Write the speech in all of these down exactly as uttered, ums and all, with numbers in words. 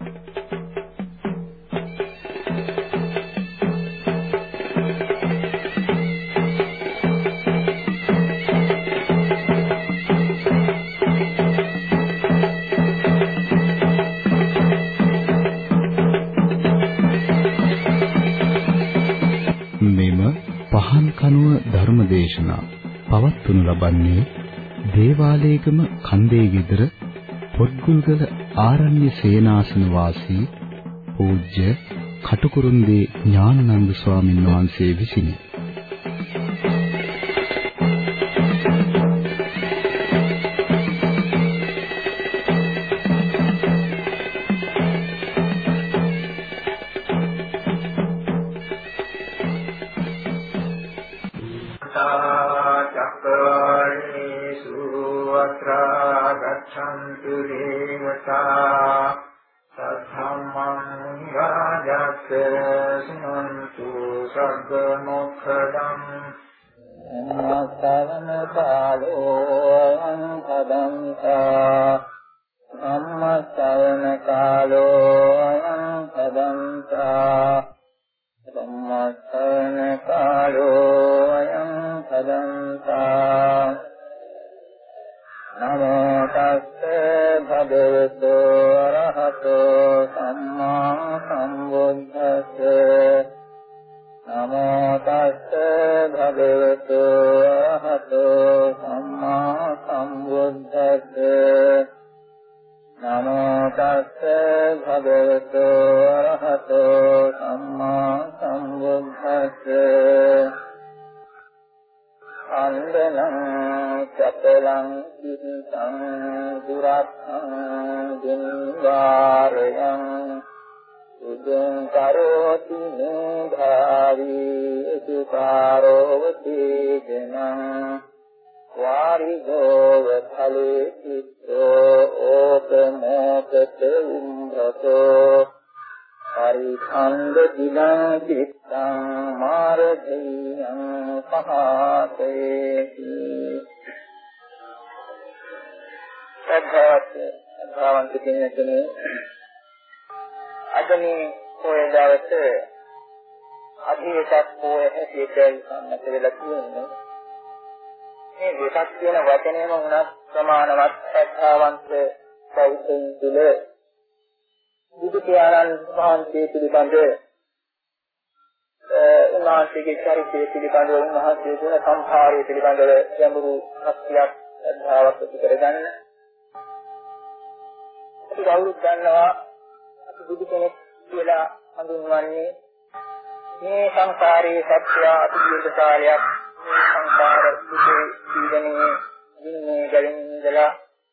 ධර්මදේශනා පවත්වනු ලබන්නේ දේවාලේගම කන්දේ ගෙදර පොත්ගුල්ගල ආරණ්‍ය සේනාසන වාසී පූජ්‍ය කටුකුරුන්දී ඥානানন্দ ස්වාමීන් වහන්සේ විසිනි. උන්වහන්සේගේ චරිතය පිළිබඳව උන්වහන්සේ ගුණ සම්භාරය පිළිබඳව ගැඹුරු හත්යක් අධ්‍යාවක් ඇති කරගන්න. අපි කවුරුත් දන්නවා අපි බුදු කෙනෙක් කියලා හඳුන්වන්නේ මේ සංසාරයේ සත්‍ය අති දීර්ඝ කාලයක් මේ සංසාර දුකේ පීඩනයේ දින්නේ ගැලින් ඉඳලා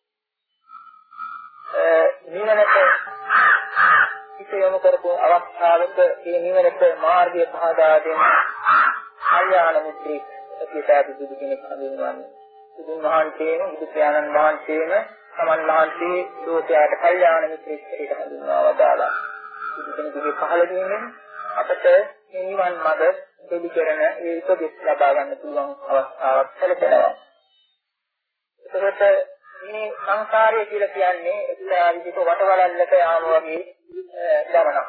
නිවනට ඉතියම කරපු අවස්ථාවක මේ නිවනට මාර්ගය පහදා දෙන කල්යාණ මිත්‍රෙක් කියලා බුදු කෙනෙක් හඳුන්වන්නේ. බුදුන් වහන්සේම බුදු පියාණන් වහන්සේම සමන් වහන්සේ ලෝකයට කල්යාණ මිත්‍රෙක් කියලා හඳුන්වා වදාළා. බුදු කෙනෙකුගේ පහළ වීමෙන් අපට මේ නිවන් මඟ දෙවි කරන ඒ උපදෙස් ලබා ගන්න පුළුවන් අවස්ථාවක් ලැබෙනවා. ඒකට මේ සංසාරය කියලා කියන්නේ එක්තරා විදිහක වටවලල්ලක යාම වගේ ගමනක්.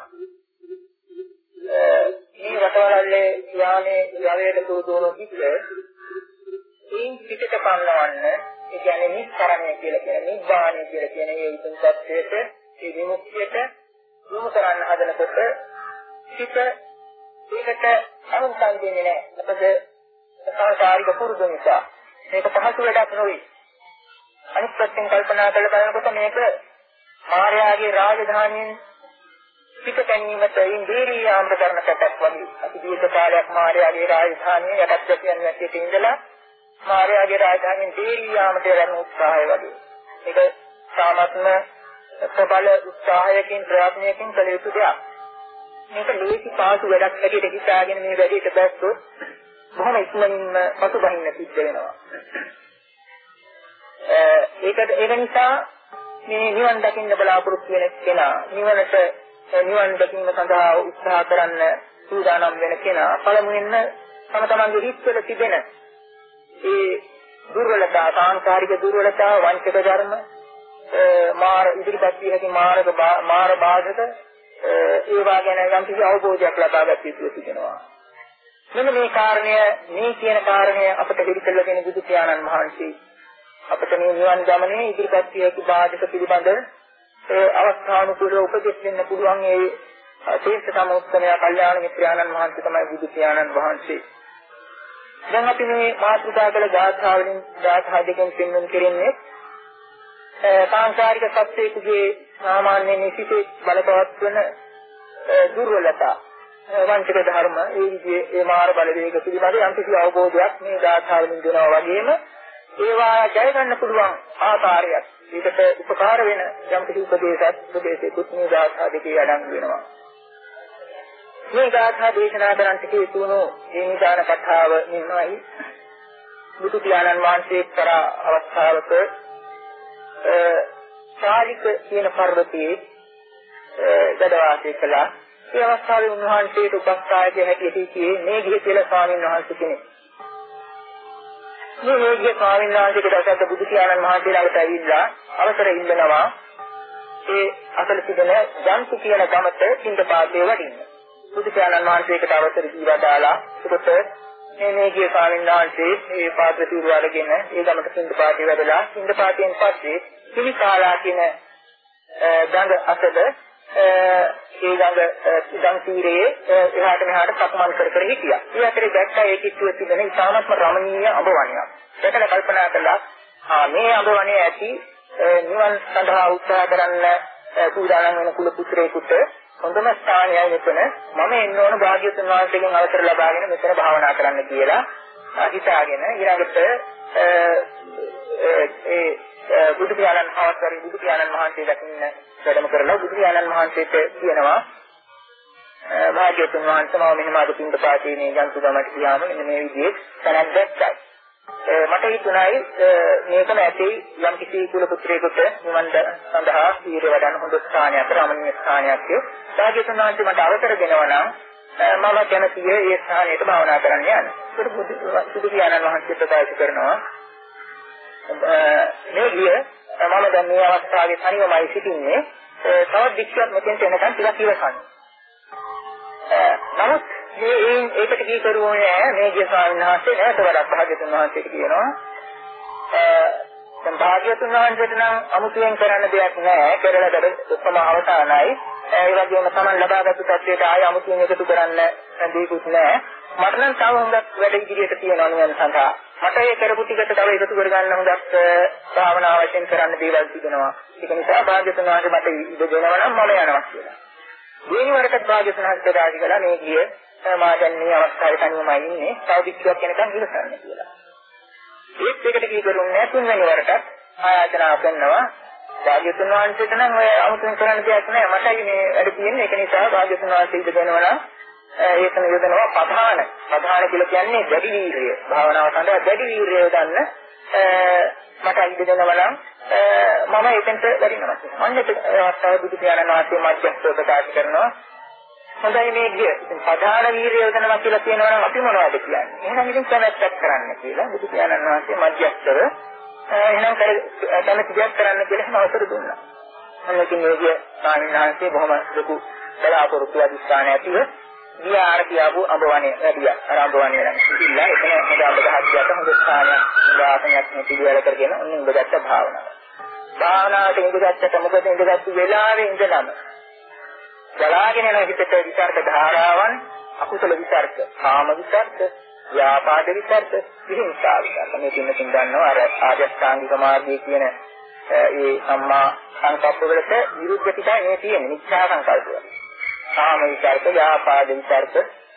මේ වටවලල්ලේ යාමේ යවේද පුරුදුන කිච්ච ඉන් පිටට පන්නවන්න ඒ කියන්නේ නිස්සරණය කියලා කියන්නේ නිබ්බාණය කියලා කියන්නේ ඒ උතුම් සත්‍යයට ඒ විමුක්තියට යොමු කරන්න හදනකොට පිට ඒකට අනුසං දෙන්නේ නැහැ. අපද සංසාරික පුරුදු නිසා මේක පහසු වැඩක් නෙවෙයි. අනිත් පැත්තෙන් කල්පනා කරලා බලනකොට මේක මායාවේ රාජධානියෙන් පිටකැනීමට ඉන්ද්‍රිය ආම්බ කරන කටක් වගේ. අපි දීර්ඝ කාලයක් මායාවේ රාජධානියේ යටත් ගැටියන් නැතිට ඉඳලා මායාවේ රාජධානියෙන් ඉන්ද්‍රිය ආම්බට යන උත්සාහය වගේ. මේක සාමත්ම ප්‍රබල උත්සාහයකින් ප්‍රයත්නයකින් කළ යුතු දෙයක්. මේක ලේසි පාසු වැඩක් හැටියට හිතාගෙන මේ වැඩේට බැස්සොත් බොහොම ඉක්මනින්ම පසුබහින්න සිද්ධ වෙනවා. ඒකට ඒක නිසා මේ නිවන් දකින්න බලාපොරොත්තු වෙන කෙනා නිවනට නිවන් දකින්න සඳහා උත්සාහ කරන්න සූදානම් වෙන කෙනා පළමුවෙන්ම තම තමන්ගේ හිත්වල තිබෙන ඒ දුර්වලතා, සාංකාරික දුර්වලතා, වංචක ධර්ම, මාර ඉදිරිපත් විය හැකි මාර්ග මාර බාධක ඒවා ගැන යම් කිසි අවබෝධයක් ලබා ගත යුතු වෙනවා. මෙන්න මේ කාරණය මේ කියන කාරණය අපට හිරිකල්ල දෙන බුදු පියාණන් වහන්සේ අපට මේ නිවන් ගමනේ ඉදිරිපත් විය හැකි බාධක පිළිබඳ ඒ අවස්ථානුකූලව උපදෙස් දෙන්න පුළුවන් ඒ ශ්‍රේෂ්ඨ සමුත්තමය කල්යාණ මිත්‍රාණන් වහන්සේ තමයි බුදු පියාණන් වහන්සේ. දැන් අපි මේ මාතෘකා කළ ගාථාවලින් ගාථා දෙකෙන් පෙන්වන්න කෙරෙන්නේ සාංශාරික සත්‍යයේ සාමාන්‍ය නිසිතේ බලපවත් වන දුර්වලතා වංචක ධර්ම ඒ විදිහේ ඒ මාර බලවේග පිළිබඳ යම් කිසි අවබෝධයක් මේ ගාථාවලින් දෙනවා වගේම ඒවා ජය ගන්න පුළුවන් ආකාරයක් ඒකට උපකාර වෙන යම් කිසි උපදේශයක් උපදේශයකුත් මේ ගාථා දෙකේ අඩංගු වෙනවා. මේ ගාථා දේශනා කරන්නට හේතු වුණු මේ නිදාන කතාව නිමයි බුදු පියාණන් වහන්සේ කරා අවස්ථාවක ශාලික කියන පර්වතයේ වැඩ වාසය කළා. ඒ අවස්ථාවේ උන්වහන්සේට උපස්ථායක හැටියට සිටියේ මේඝ කියලා ස්වාමීන් වහන්සේ කෙනෙක්. මේ මේඝ ස්වාමීන් වහන්සේට දැසට බුදු පියාණන් වහන්සේ ළඟට ඇවිල්ලා අවසර ඉල්ලනවා ඒ අසල තිබෙන ජන්තු කියන ගමට පින්දපාතේ වඩින්න. බුදු පියාණන් වහන්සේකට අවසර දීලා දාලා ඒකට මේ මේඝ ස්වාමීන් වහන්සේ මේ පාත්‍ර తీරුවාගෙන ඒ ගමට පින්දපාතේ වැඩලා පින්දපාතෙන් පස්සේ පිළිකාලා කියන ගඟ අතද ඒ ගඟ ඉදන් තීරයේ එහාට මෙහාට සක්මන් කර කර හිටියා. ඒ අතරේ දැක්කා ඒ කිට්ටුව තිබෙන ඉතාමත්ම රමණීය අඹ වනයක්. ඒකල කල්පනා කළා ආ මේ අඹ වනයේ ඇති නිවන් සඳහා උත්සාහ කරන්න සූදානම් වෙන කුල පුත්‍රයෙකුට හොඳම ස්ථානයයි මෙතන. මම එන්න ඕන භාග්‍යවතුන් වහන්සේගෙන් අවසර ලබාගෙන මෙතන භාවනා කරන්න කියලා හිතාගෙන ඊළඟට ඒ බුදු පියාණන් අවස්ථාවේ බුදු පියාණන් වහන්සේ දකින්න වැඩම කරලා බුදු පියාණන් වහන්සේට කියනවා භාග්‍යවතුන් වහන්සේ මම මෙහෙම අද පින්දපාතේ මේ ජන්තු ගමට ගියාම මෙන්න මේ විදිහේ තැනක් දැක්කයි. මට හිතුණායි මේකම ඇති යම් කිසි කුල පුත්‍රයෙකුට නිවන් සඳහා වීර වඩන හොඳ ස්ථානයක් රමණීය ස්ථානයක් ඒ භාග්‍යවතුන් වහන්සේ මට අවසර දෙනවා නම් මම කැමතියි ඒ ස්ථානයට භාවනා කරන්න යන්න. ඒක බුදු පියාණන් වහන්සේ ප්‍රකාශ කරනවා මේ ගිය මම දැන් මේ අවස්ථාවේ තනියමයි සිටින්නේ තවත් වික්ෂයක් මෙතෙන්ට එනකන් ටිකක් ඉවසන්න. නමුත් මේ ඒකට කී කරුවෝනේ මේ ගිය ස්වාමීන් වහන්සේ නැවත වඩා භාග්‍යවතුන් වහන්සේට කියනවා දැන් භාග්‍යවතුන් වහන්සේට නම් අමුතුවෙන් කරන්න දෙයක් නැහැ කරලා දර උත්තම අවසానයි ඒ වගේම Taman ලබාගත්තු තත්ත්වයට ආය අමුතුවෙන් එකතු කරන්න දෙයක්වත් නැහැ. මට නම් තව හොඟක් වැඩ ඉදිරියට තියෙනවා නිවන සඳහා. මට ඒ කරපු ටිකට තව එකතු කරගන්න හොඟක් භාවනා වශයෙන් කරන්න දේවල් තිබෙනවා. ඒක නිසා භාග්‍යවතුන් වහන්සේ මට ඉඩ දෙනවා නම් මම යනවා කියලා. දෙවෙනි වරකට භාග්‍යවතුන් වහන්සේ රාජි කළා මේ ගිය මා දැන් මේ අවස්ථාවේ තනියමයි ඉන්නේ. තව වික්ෂයක් කෙනකන් ඉවසන්න කියලා. ඒත් ඒකට කී කරුන්නේ තුන්වෙනි වරටත් ආයතන කරනවා. භාග්‍යවතුන් වහන්සේට නම් ඔය අමුතුවෙන් කරන්න දෙයක් නැහැ. මටයි මේ වැඩ තියෙන්නේ. ඒක නිසා භාග්‍යවතුන් වහන්සේ ඉඩ දෙනවා නම් ඒකන යොදනවා ප්‍රධාන ප්‍රධාන කියලා කියන්නේ දැඩි වීර්යය. භාවනාව සඳහා දැඩි වීර්යය යොදන්න මට ඉඩ දෙනවා නම් මම එතෙන්ට වැඩිනවා. අන්න ඒ අවස්ථාවේ බුදු පියාණන් වහන්සේ මධ්‍යස්ථව ප්‍රකාශ කරනවා. හොඳයි මේ ගිය. ඉතින් ප්‍රධාන වීර්යය යොදනවා කියලා කියනවා නම් අපි මොනවද කියන්නේ? එහෙනම් ඉතින් කැමැත්තක් කරන්න කියලා බුදු පියාණන් වහන්සේ මධ්‍යස්ථව එහෙනම් කැමැති දෙයක් කරන්න කියලා එහෙම අවසර දුන්නා. අන්න ඉතින් මේ ගිය ස්වාමීන් වහන්සේ බොහොම ලොකු බලාපොරොත්තු අධිෂ්ඨාන ඇතිව ගියාර කියාපු අඹවණේ වැඩියා. අර අඹවණේ නම් ඉතිල්ලා එතන හොඳ අඹ ගහක් හොඳ ස්ථානයක් වාසනයක් මේ පිළිවෙල කරගෙන ඔන්න ඉඳගත්ත භාවනාව. භාවනාවට ඉඳගත්තට මොකද ඉඳගත්තු වෙලාවේ ඉඳලම බලාගෙන යන හිතට විචාරක ධාරාවන් අකුසල විචාරක, කාම විචාරක, ව්‍යාපාද විචාරක, විහිංසා විචාරක මේ තුනකින් ගන්නවා අර ආජස්ඨාංගික මාර්ගයේ කියන ඒ සම්මා සංකප්ප වලට විරුද්ධ පිටයි මේ තියෙන්නේ මිච්ඡා සංකල්පය. කාම විචාරක, ව්‍යාපාද විචාරක,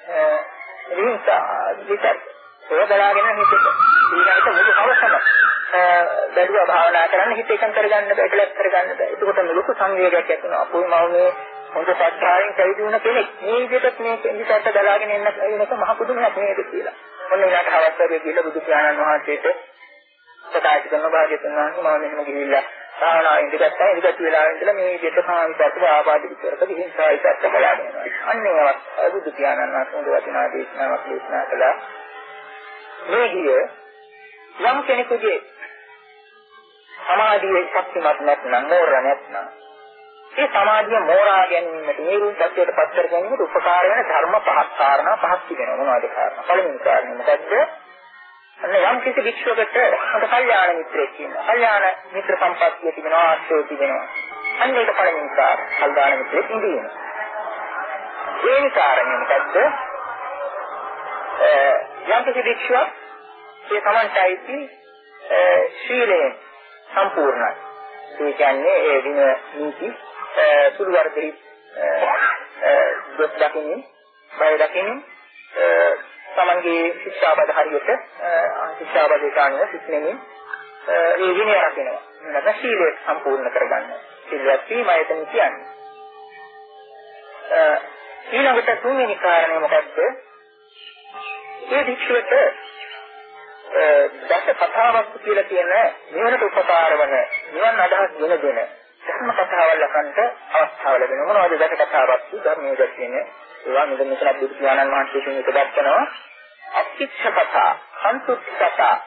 විහිංසා විචාරක. ඒක බලාගෙන හිතට ඊළඟට මුළු අවසම බැලුවා භාවනා කරන්න හිත එකඟ කරගන්න බෑ, ඒකලස් කරගන්න බෑ. ඒකට ලොකු සංවේගයක් ඇති වෙනවා. අපෝයි මම මේ හොඳ සත්‍යාවෙන් කැවිදි වුණ කෙනෙක්. මේ විදිහට මේ විචාරක බලාගෙන ඉන්න එක මහ පුදුමයක් නේද කියලා. ඔන්න ඊට අවස්ථාවේ කියලා බුදු පියාණන් වහන්සේට ප්‍රකාශ කරන භාග්‍යවතුන් වහන්සේ මම මෙහෙම ගිහිල්ලා භාවනාවෙන් ඉඳගත්තා. ඉඳගත් වෙලාවෙ ඉඳලා මේ විදිහට සාමිතත්ව ආපාද විචාරක විහිංසා විචාරක බලාගෙන යනවා. අන්න ඒ අවස්ථාවේ බුදු පියාණන් වහන්සේ හොඳ වටිනා දේශනාවක් දේශනා කළා. මේ ගිය යම් කෙනෙකුගේ සමාධියේ ශක්තිමත් නැත්නම් මෝර නැත්නම් ඒ සමාධිය මෝරා ගැනීමට නිරුන් සත්‍යයට පත් කර ගැනීමට උපකාර වෙන ධර්ම පහක් කාරණා පහක් තිබෙනවා. මොනවද කාරණා? පළවෙනි කාරණය මොකද්ද? අන්න යම් කිසි වික්ෂුවකට හොඳ කල්යාණ මිත්‍රයෙක් ඉන්නවා. කල්යාණ මිත්‍ර සම්පත්තිය තිබෙනවා, ආශ්‍රය තිබෙනවා. අන්න ඒක පළවෙනි කාරණා. කල්යාණ මිත්‍රයෙක් ඉඳීම. දෙවෙනි කාරණය මොකද්ද? යම් කිසි වික්ෂුවක් ඒ තමන්ටයි ශීලයෙන් සම්පූර්ණයි. ඒ කියන්නේ ඒ දින නීති සුළු වර්ධි දොස් දකින්නේ, බය දකින්නේ තමන්ගේ ශික්ෂාපද හරියට ශික්ෂාපදයට අනුව සිටින්නේ ඒ විනය රකිනවා. නැත්නම් ශීලය සම්පූර්ණ කරගන්න. ශීලයක් වීමයි එතන කියන්නේ. ඊළඟට තුන්වෙනි කාරණය මොකද්ද? ඒ වික්ෂුවට දස කතාවක් කියලා කියන නිවනට උපකාර වන නිවන් අදහස් ගෙන දෙන ධර්ම කතාවල් ලකන්ට අවස්ථාව ලැබෙනවා. මොනවද දස කතාවක්? ධර්මයේ දැක්වෙන්නේ ඒවා මෙතන මෙතන බුදු පියාණන් වහන්සේ කියන එක දක්වනවා. අත්‍ච්ඡ කතා, සන්තුෂ්ඨ කතා,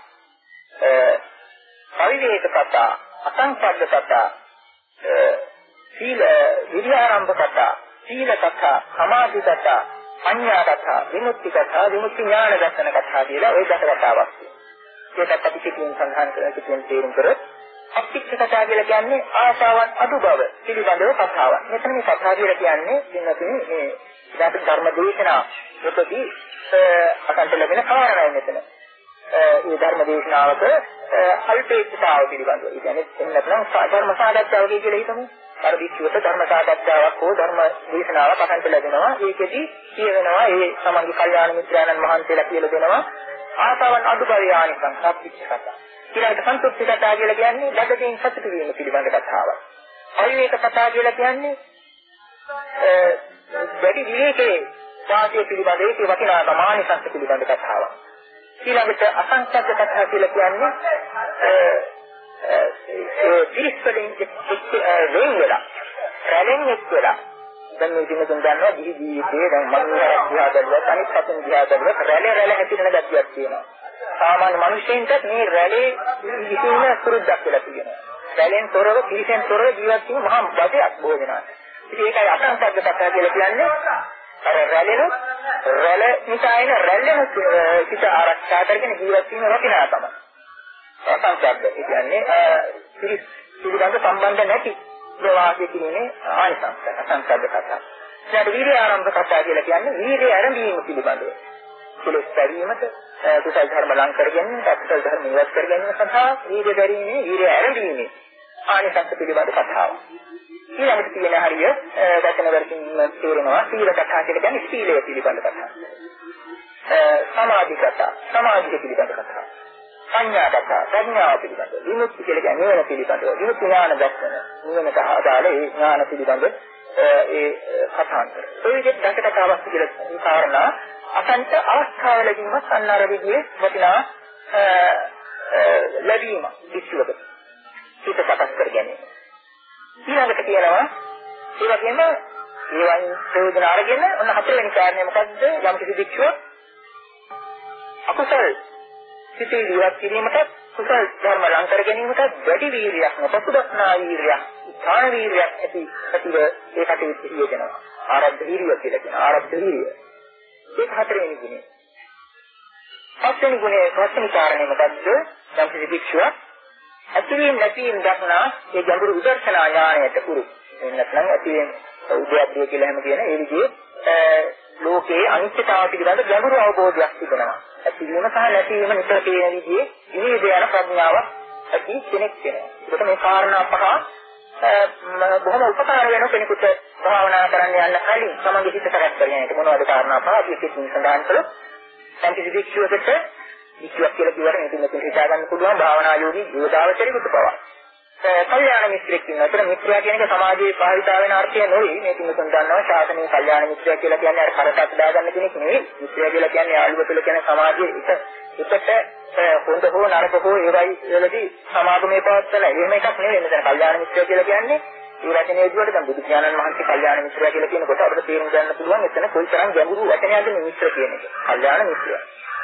පරිවේක කතා, අසංසද්ද කතා, සීල විද්‍යාරම්භ කතා, සීල කතා, සමාධි කතා, අඤ්ඤා කතා, විමුක්ති කතා, විමුක්ති ඥාන දර්ශන කතා කියලා ওই දස කතාවක්. ඒකත් අපි කිසිම සංහාන කරකින් තේරුම් කරොත් අත්‍ච්ඡ කතා කියලා කියන්නේ ආශාවන් අඩු බව පිළිබඳව කතාවක්. මෙතන මේ කතා කියලා කියන්නේ දිනකින් මේ ධර්ම දේශනා ප්‍රති අකන්ත ලැබෙන කාරණාවක් මෙතන. ඒ ධර්ම දේශනාවක අල්පේක්ෂතාව පිළිබඳව. ඒ කියන්නේ එන්නතරම් ධර්ම සාකච්ඡාවක කියලා හිතමු. අර විශ්වත ධර්ම සාකච්ඡාවක් හෝ ධර්ම දේශනාවක් අකන්ත ලැබෙනවා. ඒකෙදි කියවෙනවා ඒ සමන්ගේ කල්යාණ මිත්‍රයන්න් වහන්සේලා කියලා දෙනවා ආසාවන් අඩු බව ආනිසං සත්‍විච්ඡ කතා. ඊළඟට සන්තුෂ්ටි කතා කියලා කියන්නේ ලැබෙමින් සතුටු වීම පිළිබඳ කතාවක්. අවිවේක කතා කියලා කියන්නේ වැඩි විවේකයේ වාසය පිළිබඳ ඒකේ වටිනාකම ආනිසංස පිළිබඳ කතාවක්. ඊළඟට අසංසද්ද කතා කියලා කියන්නේ ඒ පිරිස්වලින් වෙන් වෙලා රැළෙන් එක් වෙලා දැන් මේ දින තුන් ගන්නවා දිවි ජීවිතයේ දැන් මනුස්සයෙක් දිහා බැලුවත් අනිත් පැත්තෙන් දිහා බැලුවත් රැළේ රැළ හැතිරෙන ගතියක් තියෙනවා. සාමාන්‍ය මිනිස්සුන්ට මේ රැළේ ඉතින සුරුද්දක් කියලා කියනවා. රැළෙන් තොරව පිරිසෙන් තොරව ජීවත් වීම මහා බදයක් බොහෝ වෙනවා. ඉතින් ඒකයි අසංසද්ද කතා කියලා කියන්නේ. අර රැළෙන රැළ නිසා එන රැළෙන සිත ආරක්ෂා කරගෙන ජීවත් වීම වටිනාකම. අසංසද්ද කියන්නේ පිරිස් පිළිබඳ සම්බන්ධ නැති ප්‍රවාහයේ කියන්නේ ආනිසංස අසංසද්ද කතා. ඊට වීර්ය ආරම්භ කතා කියලා කියන්නේ වීර්ය ආරම්භීම පිළිබඳව. කුලස් පරිමත කුසල ධර්ම ලං කරගෙන අකුසල ධර්ම ඉවත් කර ගැනීම සඳහා වීර්ය දැරීමේ වීර්ය ආරම්භීමේ ආනිසංස පිළිබඳ කතාව. ඊළඟට තියෙන හරිය වචන වලින් තේරෙනවා සීල කතා කියලා කියන්නේ සීලය පිළිබඳ කතාව. සමාධි කතා සමාධිය පිළිබඳ කතාව. සංඥා කතා සංඥාව පිළිබඳ විමුක්ති කියලා කියන්නේ නිවන පිළිබඳ විමුක්ති ඥාන දර්ශන නිවනට අදාළ ඒ ඥාන පිළිබඳ ඒ කතාන්තර. ඒ විදිහට දස කතාවක් කියලා මේ කාරණා අසන්ත අවස්ථාව ලැබීමත් අන්නර විදිහේ වටිනා ලැබීම විශ්වක හිත සකස් කර ගැනීම. ඊළඟට කියනවා ඒ වගේම ඒවන් ප්‍රයෝජන අරගෙන ඔන්න හතරවෙනි කාරණය මොකද්ද? යම් කිසි වික්ෂුව අකුසල් සිතේ ඉවත් කිරීමට කුසල ධර්ම ලං කර ගැනීමට වැඩි වීර්යයක් නොපසුදස්නා වීර්යයක් ස්ථාන වීර්යයක් ඇති ඇතිව ඒ කටයුතු සිදුවෙනවා. ආරද්ධ වීර්යය කියලා කියන ආරද්ධ වීර්යය. ඒක හතරවෙනි ගුණය. පස්වෙනි ගුණය පස්වෙනි කාරණය මොකද්ද? යම් කිසි වික්ෂුවක් ඇතිවීම නැතිවීම දක්නා ඒ ගැඹුරු විදර්ශනා ඥාණයට පුරු. එන්නත්නම් ඇතිවීම උද්‍යප්තිය කියලා හැම කියන ඒ විදිහේ ලෝකයේ අනිත්‍යතාව පිළිබඳ ගැඹුරු අවබෝධයක් තිබෙනවා. ඇතිවීම සහ නැතිවීම නිතර පේන විදිහේ ඉනිවිද යන ප්‍රඥාවක් ඇති කෙනෙක් වෙනවා. ඒකට මේ කාරණා පහ බොහොම උපකාර වෙන කෙනෙකුට භාවනා කරන්න යන්න කලින් තමන්ගේ හිත සකස් කරගන්නට මොනවද කාරණා පහ අපි එක්කින් සඳහන් කළොත් සංකීර්ණ වික්ෂුවකට වික්ෂුවක් කියලා කියවර මේක මෙතන හිතා ගන්න පුළුවන් භාවනා යෝගී යෝදාවචරිකුට පවා. කල්යාණ මිත්‍රෙක් ඉන්නවා. ඒතර මිත්‍රයා කියන එක සමාජයේ භාවිතා වෙන අර්ථය නෙවෙයි. මේක මෙතන දන්නවා ශාසනයේ කල්යාණ මිත්‍රයා කියලා කියන්නේ අර කරටක් දාගන්න කෙනෙක් නෙවෙයි. මිත්‍රයා කියලා කියන්නේ යාළුවා කියලා කියන සමාජයේ එක එකට හොඳ හෝ නරක හෝ ඒවයි වලදී සමාගමේ පවත්තන එහෙම එකක් නෙවෙයි. මෙතන කල්යාණ මිත්‍රයා කියලා කියන්නේ ඒ වචනේ විදිහට දැන් බුදු පියාණන් වහන්සේ කල්යාණ මිත්‍රයා කියලා කියනකොට අපිට තේරුම් ගන්න පුළුවන් එතන කොයිතරම් ගැඹුරු වචනයක්ද මේ මිත්‍ර කියන එක. කල්යාණ මිත්‍රයා.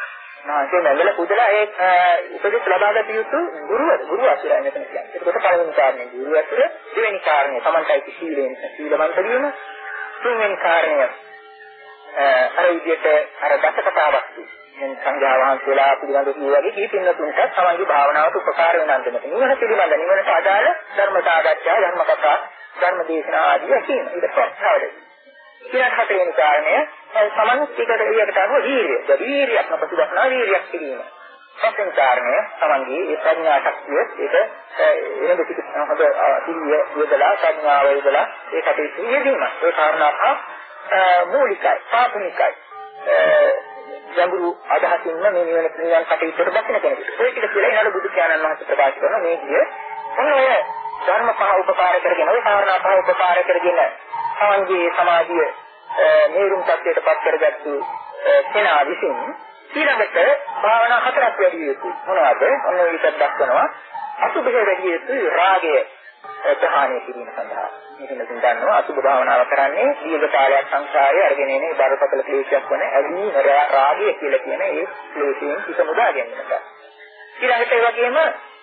නාසයේ මැදල පුදලා ඒ උපදෙස් ලබාගත යුතු ගුරු ගුරු අසුරයි මෙතන කියන්නේ. ඒකට පළවෙනි කාරණේ ගුරු අසුර, දෙවෙනි කාරණේ Tamanටයි සීලයෙන් සීලවන්ත වීම, තුන්වෙනි කාරණය අර විදිහට අර දසකතාවක් තියෙනවා. සංඝයා වහන්සේලා පිළිබඳව කියවගේ කීපින්න තුනට සමන්ගේ භාවනාවට උපකාර වෙන අන්දමට නිවන පිළිබඳ නිවනට අදාළ ධර්ම සාකච්ඡා, ධර්ම කතා, ධර්ම දේශනා ආදී කියන ඊට පස්සේ ඊළඟ හතරවෙනි කාරණය සමන් ඒකට එළියට අනුව වීර්යය. වීර්යයක් අපසුදක්නා වීර්යයක් පිළිම. පස්වෙනි කාරණය සමන්ගේ ඒ ප්‍රඥා ශක්තිය ඒක එහෙම පිට හොඳ සිහිය යොදලා ප්‍රඥාව යොදලා ඒ කටයුතු යෙදීම. ඒ කාරණා පහ මූලිකයි, ප්‍රාථමිකයි. ගැඹුරු අදහසින්ම මේ නිවන පිළිබඳ කටයුත්තට දක්වන කෙනෙකුට. ඒ ටික කියලා ඊළඟ බුදු ඥානන් වහන්සේ ප්‍රකාශ කරන මේ කිය ඔන්න ඔය ධර්ම පහ උපකාර කරගෙන ඔය කාරණා පහ උපකාර කරගෙන සමන්ගේ සමාධිය මේරුම් තත්ත්වයට පත් කරගත්තු කෙනා විසින් ඊළඟට භාවනා හතරක් වැඩි යුතුයි. මොනවද? ඔන්න ඒකත් දක්වනවා. අසුභය වැඩි යුතුයි රාගය ප්‍රහාණය කිරීම සඳහා. මේකෙන් දන්නවා අසුභ භාවනාව කරන්නේ දීර්ඝ කාලයක් සංසාරයේ අරගෙන එන බරපතල ක්ලේශයක් වන ඇලීම රාගය කියලා කියන ඒ ක්ලේශයෙන් පිට මුදා ගැනීමට. ඊළඟට ඒ වගේම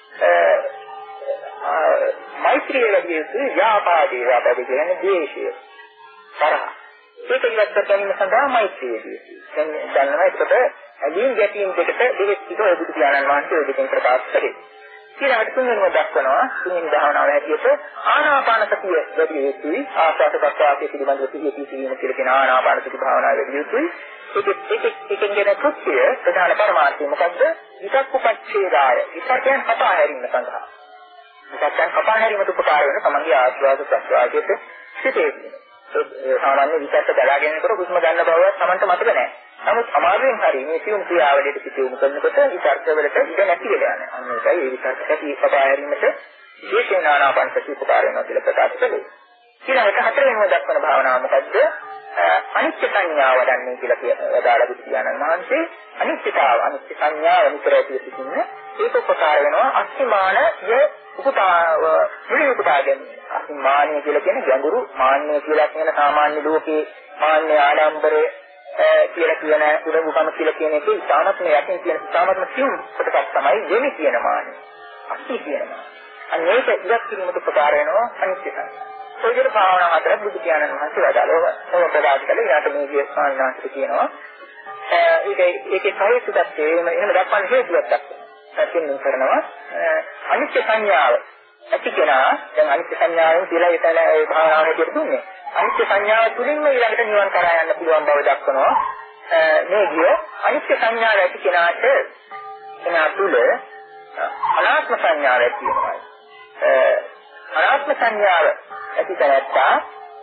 මෛත්‍රිය වැඩි යුතුයි ව්‍යාපාදේ ව්‍යාපාදේ කියන්නේ ද්වේෂය. තරහ. ඒක ඉවත් කර ගැනීම සඳහා මෛත්‍රිය යෙදී. දැන් දන්නවා ඒකට ඇලීම් ගැටීම් දෙකට දෙකක් පිටෝ බුදු පියාණන් වහන්සේ ඔය දෙකෙන් ප්‍රකාශ කරේ. ඊළඟට තුන්වෙනිව දක්වනවා තුන්වෙනි භාවනාව හැටියට ආනාපාන සතිය වැඩි යුතුයි. ආස්වාද ප්‍රස්වාසයේ පිළිබඳව සිහිය පිහිටීම කියලා කියන ආනාපාන සති භාවනාව වැඩි යුතුයි. ඒක ඒක එකෙන් දෙන කෘත්‍ය ප්‍රධාන පරමාර්ථය මොකද්ද? විචක්කුපච්ඡේදාය. විචක්කයන් කපා හැරීම සඳහා. විචක්කයන් කපා හැරීමට උපකාර වෙන තමන්ගේ ආස්වාද ප්‍රස්වාසයේ සිටේදී. සාමාන්‍ය විචක්ක දලාගෙනනකොට හුස්ම ගන්න බවවත් තමන්ට මතක නැහැ. නමුත් අමාරුවෙන් හරි මේ සියුම් ක්‍රියාවලියට පිටුවමු කරනකොට විචක්ක වලට ඉඩ නැති වෙලා යනවා. අන්න ඒකයි ඒ විචක්ක කපී කපා හැරීමට විශේෂයෙන් ආනාපාන සතිය උපකාර වෙනවා කියලා ප්‍රකාශ කළේ. ඊළඟට හතරවෙනිව දක්වන භාවනාව මොකද්ද? අනිත්‍ය සංඥාව වඩන්නේ කියලා කියන වදාළ බුදු පියාණන් වහන්සේ. අනිත්‍යතාව අනිත්‍ය සංඥාව නිතර පිළිසින්න ඒක උපකාර වෙනවා. අස්මානය උපතාව පිළිඋපතා ගැනීම. අස්මානය කියලා කියන්නේ ගැඹුරු මාන්නය කියලා කියන සාමාන්‍ය ලෝකේ මාන්‍ය ආඩම්බරය කියලා කියන උඩඟුකම කියලා කියන එකේ ඉතාමත්ම යකින් කියන ඉතාමත්ම සියුම් කොටසක් තමයි වෙමි කියන මාන්නය. අස්ති කියන මාන්නය. අන්න ඒක ඉවත් කිරීමට උපකාර වෙනවා අනිත්‍ය සංඥාව. ඔය විදිහට භාවනා හතරක් බුදු පියාණන් වහන්සේ වදාළා. ඔය ප්‍රකාශ කළේ ඊට මේ විදිහට සාමාන්‍යංශ කියනවා. ඒක ඒකේ සාහිත්‍යයක් එහෙම එහෙම දක්වන්න හේතුවක් දක්වනවා. සත්‍යෙන් කරනවා අනිත්‍ය සංඥාව. ඇති කෙනා දැන් අනිත්‍ය සංඥාවෙන් කියලා ඒතන ඒ භාවනාව හැටියට දුන්නේ. අනිත්‍ය සංඥාව තුළින්ම ඊළඟට නිවන් කරා යන්න පුළුවන් බව දක්වනවා. මේ කිය අනිත්‍ය සංඥාව ඇති කෙනාට එනා තුළ අනාත්ම සංඥාව ඇති වෙනවා. අනාත්ම සංඥාව ඇති කරත්තා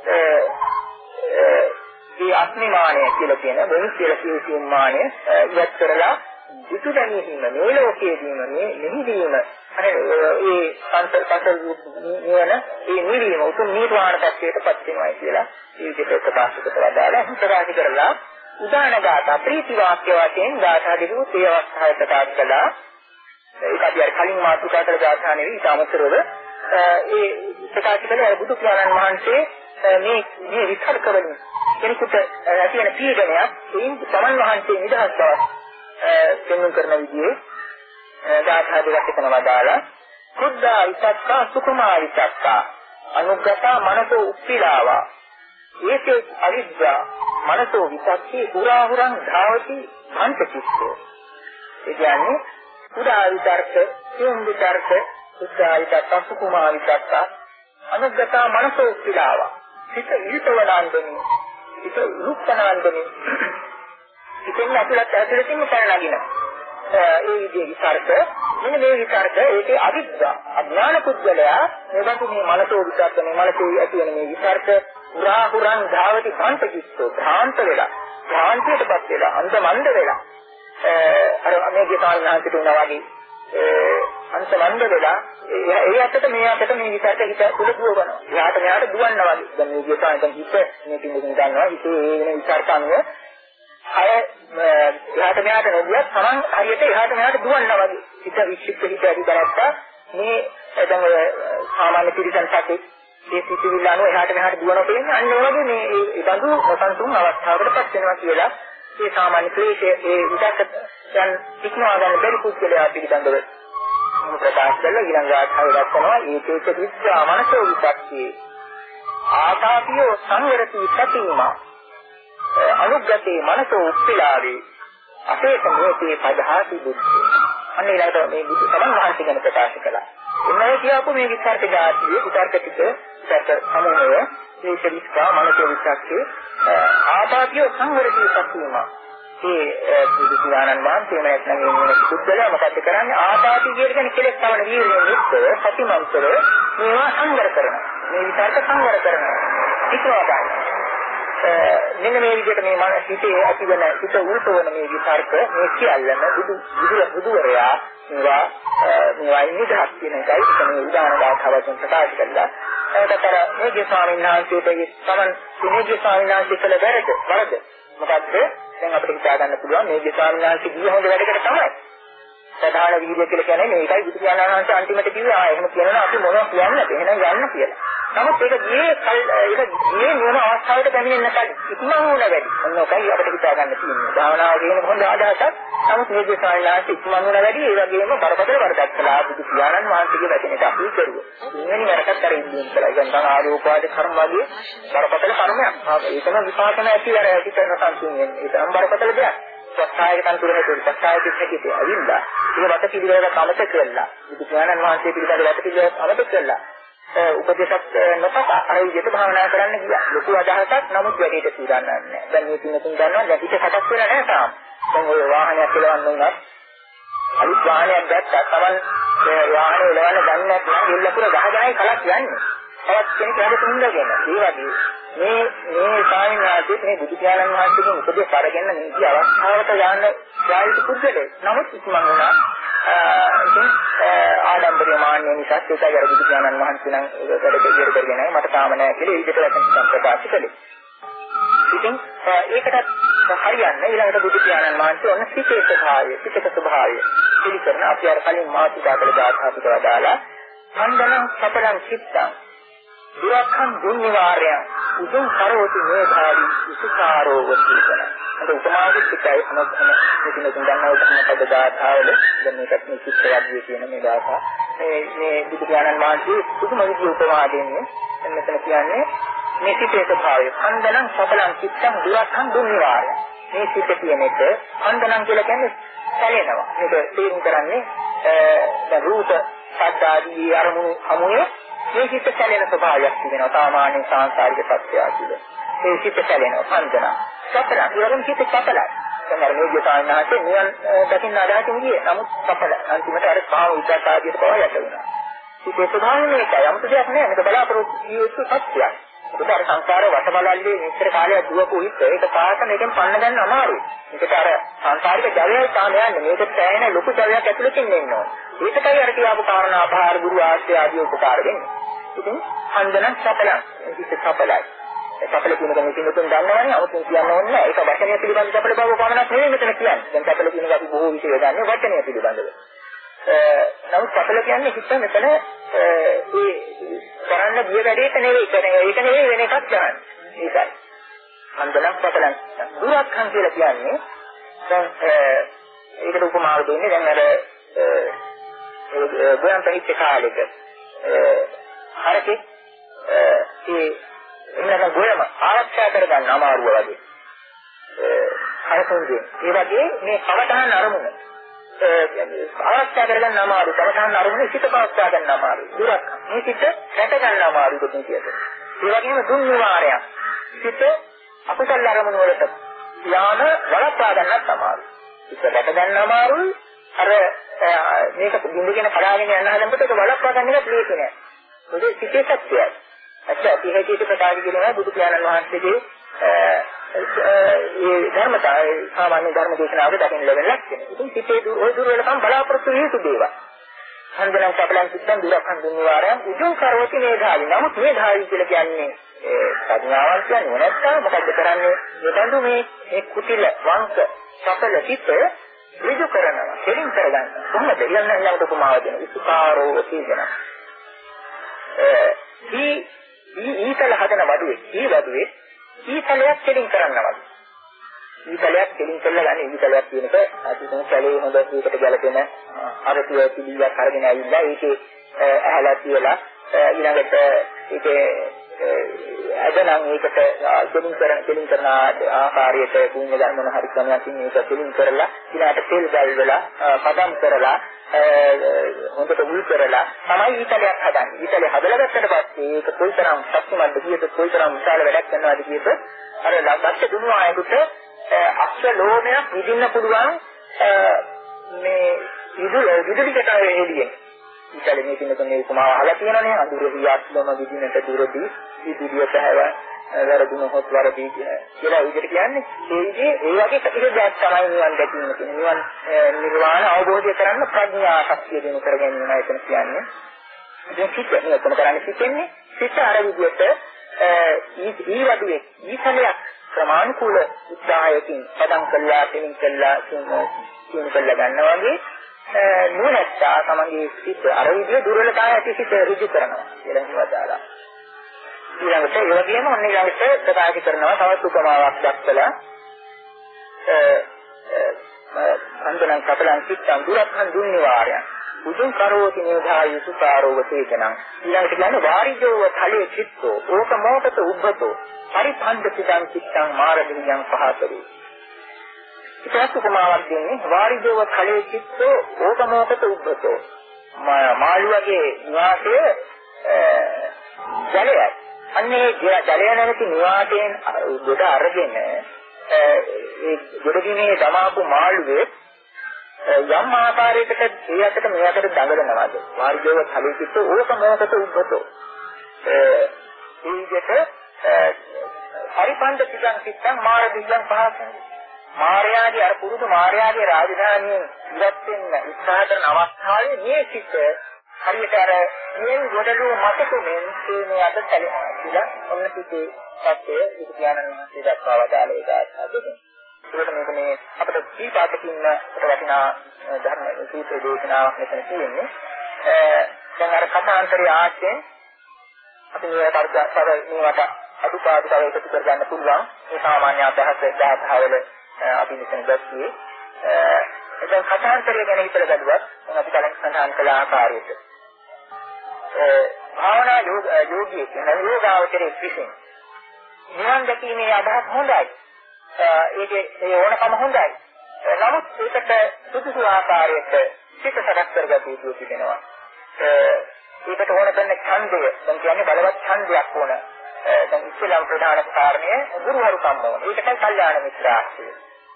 ඒ අස්මිමානය කියලා කියන වෙනස් කියලා කියු මානය ඉවත් කරලා විසු දැනීම මේ ලෝකයේදීම මේ නිවිදීම අර ඒ සංසල්පසල් නිවන ඒ නිවීම උතුම් නිර්වාණ tattweටපත් වෙනවා කියලා මේ විදිහට ප්‍රකාශ කරලා දාලා හිතරාදි කරලා උදානගත ප්‍රීති වාක්‍ය වශයෙන් ගාථා දෙකු තේ අවස්ථාවේ ප්‍රකාශ කළා. ඒක අපි අර කලින් මාතෘකා කළ ගාථා නෙවෙයි ඊටමතරව ඒ ප්‍රකාශ කළේ බුදු පියාණන් වහන්සේ මේ මේ විස්තර කරමින් කෙනෙකුට ඇති වෙන පීඩනයක් එයින් සමන් වහන්සේ නිදහස් බව පෙන්වන කරන විදිහේ ගාථා දෙකක් එතන වදාලා කුද්දා විචක්කා සුකුමා විචක්කා අනුග්ගතා මනසෝ උප්පිලාවා ඒකේ අවිද්‍යා මනසෝ විචක්කේ පුරාහුරං ධාවති භන්තචිත්තෝ. ඒ කියන්නේ පුරා විචර්ක සියුම් විචර්ක කුද්දා විචක්කා සුකුමා විචක්කා අනුග්ගතා මනසෝ උප්පිලාවා සිත ඊතවනාන්දනි සිත රුක්තනාන්දනි ඉතින් අපිට ඇතුළතින්ම පැන නගිනවා. ඒ විදිහේ විචාරක මෙන්න මේ විචාරක ඒකේ අවිද්‍යාව අඥාන පුද්ගලයා මේකට මේ මනසෝ විචාරක මේ මනසේ ඇති වෙන මේ විචාරක උරාහුරං ධාවති භාන්තකිස්සෝ භ්‍රාන්ත වෙලා භ්‍රාන්තියටපත් වෙලා අන්ධමන්ද වෙලා අර මේකේ සාමාන්‍යහිත උනා වගේ අන්තමන්ද වෙලා ඒ අතට මේ අතට මේ විචාරක හිත තුල දුවනවා. එයාට මෙයාට දුවනවා වගේ. දැන් මේ විදිහට හිත මේකින් දෙකින් ගන්නවා හිතේ ඒ වෙන විචාරක අනුව අය එහාට මෙහාට නොගියත් Taman හරියට එහාට මෙහාට දුවනවා වගේ. හිත වික්ෂිප්ත හිත ඇති කරත්තා මේ දැන් ඔය සාමාන්‍ය පිළිසන් සැකේ ඒ සිතිවිල්ල අනුව එහාට මෙහාට දුවනවා කියන්නේ අන්න ඒ වගේ මේ ඒ බඳු නොසන්සුන් අවස්ථාවකටපත් වෙනවා කියලා ඒ සාමාන්‍ය ක්ලේශයේ ඒ විචක්ක දැන් ඉක්මවා ගන්න බැරි පුද්ගලයා පිළිබඳව ප්‍රකාශ කරලා ඊළඟ ආකාරය දක්වනවා ඒකේක විද්‍යා මනසෝ විපක්ඛේ ආතාපියෝ සංවරති සතිම අනුග්ගතේ මනසෝ උප්පිලාවේ අපේත මේකේ පදහාති බුද්ධ අන්න ඊළඟට මේ බුදු සමන් වහන්සේ ගැන ප්‍රකාශ කළා. එන්නේ කියපු මේ විචාරක જાතියේ විචාරක ටික සැක සමෝහය මේ ශරීස්කා මනසෝ විචක්කේ ආතාපියෝ සංවරති සතිම ඒ බුදු ඥානන් වහන්සේ නැත්නම් මේ බුද්ධලා මොකද කරන්නේ ආතාපි කියන කෙලෙස් තවන වීර්යයෙන් යුක්තව සතිමන්තව මේවා සංවර කරනවා. මේ විචාරක සංවර කරනවා. හිතවා ගන්න. මෙන්න මේ විදිහට මේ මන හිතේ ඇතිවන හිත උල්පවන මේ විචාරක මේ සියල්ලම බුදු බුදුවරයා මේවා මේවා නිදහස් කියන එකයි මේ උදාහරණ දායකවතුන් ප්‍රකාශ කළා. ඒකට මේගේ ස්වාමීන් වහන්සේගේ සමන් මේගේ ස්වාමීන් වහන්සේ කළ වැරද වරද මොකද්ද? දැන් අපිට හිතා ගන්න පුළුවන් මේගේ ස්වාමීන් වහන්සේ ගිය හොඳ වැඩකට තමයි. සදාන වීර්ය කියලා කියන්නේ මේකයි බුදු ඥානන් වහන්සේ අන්තිමට කිව්වේ ආ එහෙම කියනවා අපි මොනවද කියන්නද එහෙනම් යන්න කියලා. නමුත් ඒක ගියේ ඒක ගියේ නියම අවස්ථාවට පැමිණෙන්න කලින් ඉක්මන් වුණ වැඩි. ඔන්නෝකයි අපිට හිතා ගන්න තියෙන්නේ. භාවනාව කියන හොඳ අදහසක්. නමුත් මේකේ සායනාට ඉක්මන් වුණ වැඩි ඒ වගේම බරපතල වරදක් කළා බුදු ඥානන් වහන්සේගේ වචනයට අපි කරුවා. මෙවැනි වරදක් කර ඉන්නේ කියලා. දැන් තන ආරෝපාද කර්ම වගේ බරපතල කර්මයක්. ඒකම විපාකම ඇති වර ඇති කරන සංසිඳන්නේ. ඒක නම් බරපතල දෙයක්. සත්‍යයක තන්තුරේ සත්‍යයක පිටකේ ඇවිල්ලා ඒක වට පිළිවෙලක අමතක කළා. බුදු ඥානන් වහන්සේ පිළිබඳ වට පිළිවෙලක අමතක කළා. උපදේශක් නොපත අර විදිහට භාවනා කරන්න ගියා. ලොකු අදහසක් නමුත් වැඩේට සූදානම් නැහැ. දැන් මේ තුනකින් ගන්නවා දැන් පිට සකස් වෙලා නැහැ තාම. දැන් ඔය වාහනයක් එලවන්න උනත් අනිත් වාහනයක් දැක්කා තමන් ඒ වාහනේ එලවන්න ගන්න නැත්නම් එල්ලපුර ගහගෙනයි කලක් යන්නේ. තවත් කෙනෙක් හද තුන්දගෙන. ඒ වගේ මේ මේ සායනාදී මේ බුදු ඥානන් වහන්සේගෙන් උපදේශ අරගෙන මේ කී අවස්ථාවට යන්න යායුතු පුද්ගලෙ. නමුත් ඉක්මන් වුණා. ඉතින් ආඩම්බරය මාන්නය නිසා ඒකයි අර බුදු ඥානන් වහන්සේ නම් වැඩ දෙවියර කරගෙනයි මට තාම නැහැ කියලා ඒ විදිහට වචන ප්‍රකාශ කළේ. ඉතින් ඒකටත් හරියන්නේ ඊළඟට බුදු ඥානන් වහන්සේ ඔන්න සිතේ ස්වභාවය, සිතක ස්වභාවය පිළිකරන අපි අර කලින් මාතෘකා කළ දායකත්වයට වදාලා ඡන්දනං සපලං චිත්තං දුරඛං දුන්නිවාරය උතුම් කරෝති මේධාවි විසුකාරෝ වස්තුකන. අද උපමාදික පිටයි අනුගමන මෙතන තුන් ගන්නා උපමාපද දාතාවල දැන් මේකත් මේ චිත්තයක්දී කියන මේ දාතා මේ මේ බුදු ඥානන් වහන්සේ සුදුම විදිහේ උපමා දෙන්නේ. මෙතන කියන්නේ මේ සිතේ ස්වභාවය ඡන්දනං සපලං චිත්තං දුරඛං දුන්නිවාරය. මේ සිත කියන එක ඡන්දනං කියලා කියන්නේ සැලෙනවා. මේක තේරුම් කරන්නේ දැන් රූප ශබ්ද ආදී අරමුණු හමුවේ මේ සිත සැලෙන ස්වභාවයක් තිබෙනවා. සාමාන්‍ය සංසාරික සත්‍යය ආදිද. මේ සිත සැලෙනවා ඡන්දනං. සපල ඊළඟ සිත සපලයි. දැන් අර මේ ජීවිතානාසේ නියන් දකින්න අදහසින් ගියේ. නමුත් සපල අන්තිමට අර භාව විචාර ආදියට බව යට වෙනවා. සිතේ ස්වභාවය මේකයි. 아무ත දෙයක් නෑ. මේක බලාපොරොත්තු යුතු සත්‍යයක්. ඒකට අර සංසාරේ වටබලල්ලේ මෙච්චර කාලයක් දුවපු හිත ඒක පාට මේකෙන් පන්න ගන්න අමාරුයි. මේකට අර සංසාරික ජවයයි තාම යන්නේ. මේක තැහෙන ලොකු ජවයක් ඇතුළතින් එන්න ඕන. ඒකටයි අර කියාපු කාරණා ආහාර ගුරු ආශ්‍රය ආදී උපකාර වෙන්නේ. ඉතින් හන්දනක් සපල ඉතින් සපලයි. සපල කියන එක මෙතන තුන් ගන්නවනේ අවුතුන් කියන්න ඕනේ නැහැ. ඒක වචනය පිළිබඳ සපල බව පමණක් නෙවෙයි මෙතන කියන්නේ. දැන් සපල කියන එක අපි බොහෝ විශ්ය ගන්නේ වචනය පිළිබඳව. නමුත් සපල කියන්නේ කිත්ත මෙතන ඒ කරන්න ගිය වැඩේට නෙවෙයි. ඒක නෙවෙයි වෙන එකක් කරන්නේ. ඒකයි. හන්දනක් සපලක්. දුරක්ඛන් කියලා කියන්නේ දැන් ඒකට උපමාව දෙන්නේ දැන් අර ගොයම් පැහිච්ච කාලෙක හරකේ ඒ එන්නක ගොයම ආරක්ෂා කරගන්න අමාරුව වගේ හරකුන්ගේ ඒ වගේ මේ කවදාහන් අරමුණ ආරක්ෂා කරගන්න අමාරු කවදාහන් අරමුණ සිත පවත්වා ගන්න අමාරු දුරක් මේ සිත රැක ගන්න අමාරු දෙකින් කියතේ ඒ වගේම දුන් නිවාරයක් සිත අකුසල අරමුණ වලට යාම වළක්වා ගන්නත් අමාරු සිත රැක ගන්න අමාරුයි අර මේක බින්දගෙන කඩාගෙන යන හැදෙනකොට ඒක වළක්වා ගන්න එක ලේසි නෑ. මොකද සිතේ සත්‍යයි. ඇත්ත අපි හැටියට ප්‍රකාශ කරනවා බුදු පියාණන් වහන්සේගේ ඒ ධර්මතාවය සාමාන්‍ය ධර්ම දේශනාවක දකින්න ලැබෙන ලක්ෂණ. ඉතින් සිතේ දුර දුර වෙනකම් බලාපොරොත්තු වෙ යුතු දේවල්. හන්දනම් සපලන් සිත්තන් දුරකන් දුන්වාරයන් උජුං කරවති මේධාවි. නමුත් මේධාවි කියලා කියන්නේ ඒ ප්‍රඥාවල් කියන්නේ නැත්නම් මොකද කරන්නේ? මේකඳු මේ මේ කුටිල වංශ සපල සිත ඍජු කරනවා දෙලින් කරගන්න කොහොමද ඊළඟ ඊළඟට උපමාව දෙන විසුකාරෝ කියන ඒ ඊ ඊතල හදන වඩුවේ ඊ වඩුවේ ඊතලයක් දෙලින් කරනවා ඊතලයක් දෙලින් කරලා ගන්න ඊතලයක් කියන එක අතිතුම කැලේ හොඳ ඒකට ගැලපෙන අරතිය පිළියක් අරගෙන ඇවිල්ලා ඒකේ ඇහැලා තියලා ඊළඟට ඒකේ අදනම් ඒකට දෙලින් කරන දෙලින් කරන ආකාරයට පුණ්‍ය ධර්ම මොන හරි ක්‍රමයකින් මේක දෙලින් කරලා ඊළඟට තෙල් දැල්වලා පදම් කරලා හොඳට උල් කරලා තමයි ඊතලයක් හදන්නේ. ඊතලය හදලා ගත්තට පස්සේ ඒක කොයිතරම් ශක්තිමත්ද කියත කොයිතරම් විශාල වැඩක් කරනවාද කියත අර ලක්ෂ දුනු ආයකට අක්ෂ ලෝණයක් විදින්න පුළුවන් මේ විදුලි විදුලිකට එළියෙන්. ඊතලෙ මේ තිනකනේ උපමාව අහලා තියෙනනේ අඳුර වියත්ලම විදිනට දුරදී විදුලිය සහව වැරදුනොත් වරදී කියලා විදිහට කියන්නේ ඒ විදිහේ ඒ වගේ කටිකයක් තමයි නිවන් දැකීම කියන්නේ. නිවන් නිර්වාණ අවබෝධය කරන්න ප්‍රඥා ශක්තිය දිනු කර ගැනීම නයි එතන කියන්නේ. ඉතින් සිත් එතන කරන්නේ සිතෙන්නේ සිත අර විදිහට ඊ වඩුවේ ඊසලයක් ප්‍රමාණිකූල උත්සාහයකින් පදම් කළා තෙමින් කළා කියන කළා ගන්නවා වගේ නුනත්තා තමන්ගේ සිත් අර විදිහේ දුර්වලතාවය ඇති සිත් ඍජු කරනවා කියලා හිතලා ඊළඟට ඒ වගේම ඔන්න ඊළඟට ප්‍රකාශ කරනවා තවත් උපමාවක් දක්වලා අන්දනං කපලං චිත්තං දුරත්හං දුන්නිවාරයන් උදුං කරෝති නිදායු සුකාරෝව තේජනං ඊළඟට කියන්නේ වාරිජෝව ඵලයේ චිත්තෝ ඕක මොකත උබ්බතෝ පරිපන්ද සිතං චිත්තං මාරදිනියං පහතරේ ඊට උපමාවක් දෙන්නේ වාරිජෝව ඵලයේ චිත්තෝ ඕක මොකත උබ්බතෝ මාළුවගේ නිවාසයේ ජලයයි අන්නේ ජලය නැති නිවාසයෙන් ගොඩ අරගෙන ඒ ගොඩගිනේ දමාපු මාළුවේ යම් ආකාරයකට ඒ අතට මේ අතට දඟලනවාද වාරිජෝව ඵලයේ චිත්තෝ ඕක මොකත උබ්බතෝ ඒ විදිහට පරිපන්ද සිතං සිතං මාරදිනියං පහතරේ මාර්යාගේ අර පුරුදු මාර්යාගේ රාජධානියෙන් ඉවත් වෙන්න උත්සාහ කරන අවස්ථාවේ මේ සිත් හරියට අර මේ ගොඩලුව මතකුමින් මේ අත සැලෙනවා කියලා ඔන්න සිටේ සත්‍යය විදු ඥානන් වහන්සේ දක්වා වදාළ ඒක ආකාරයෙන්. ඒකට මේක මේ අපිට කීපාතකින් අපිට වටිනා ධර්ම සූත්‍ර දේශනාවක් මෙතන තියෙන්නේ. දැන් අර කථාන්තරයේ ආශ්‍රයෙන් අපි මේ තර්කතර මේවට අදුපාදු තව එකතු කර ගන්න පුළුවන්. මේ සාමාන්‍ය අදහස් දායකවල අපි මෙතන දැක්කේ එතන කථාන්තරය ගැන හිතලා බලුවත් අපි කලින් සඳහන් කළ ආකාරයට භාවනා යෝගී කියන යෝගාවචරයේ විසින් නිවන් දැකීමේ අදහස් හොඳයි. ඒකේ ඒ ඕනකම හොඳයි. නමුත් ඒකට සුදුසු ආකාරයට සිත සකස් කරගත යුතු තිබෙනවා. ඒකට ඕන කරන ඡන්දය දැන් කියන්නේ බලවත් ඡන්දයක් ඕන. දැන් ඉස්ලාම් ප්‍රධාන කාරණය ගුරුවරුකම් ඕන. ඒකටයි කල්යාණ මිත්‍රාශ්‍රය.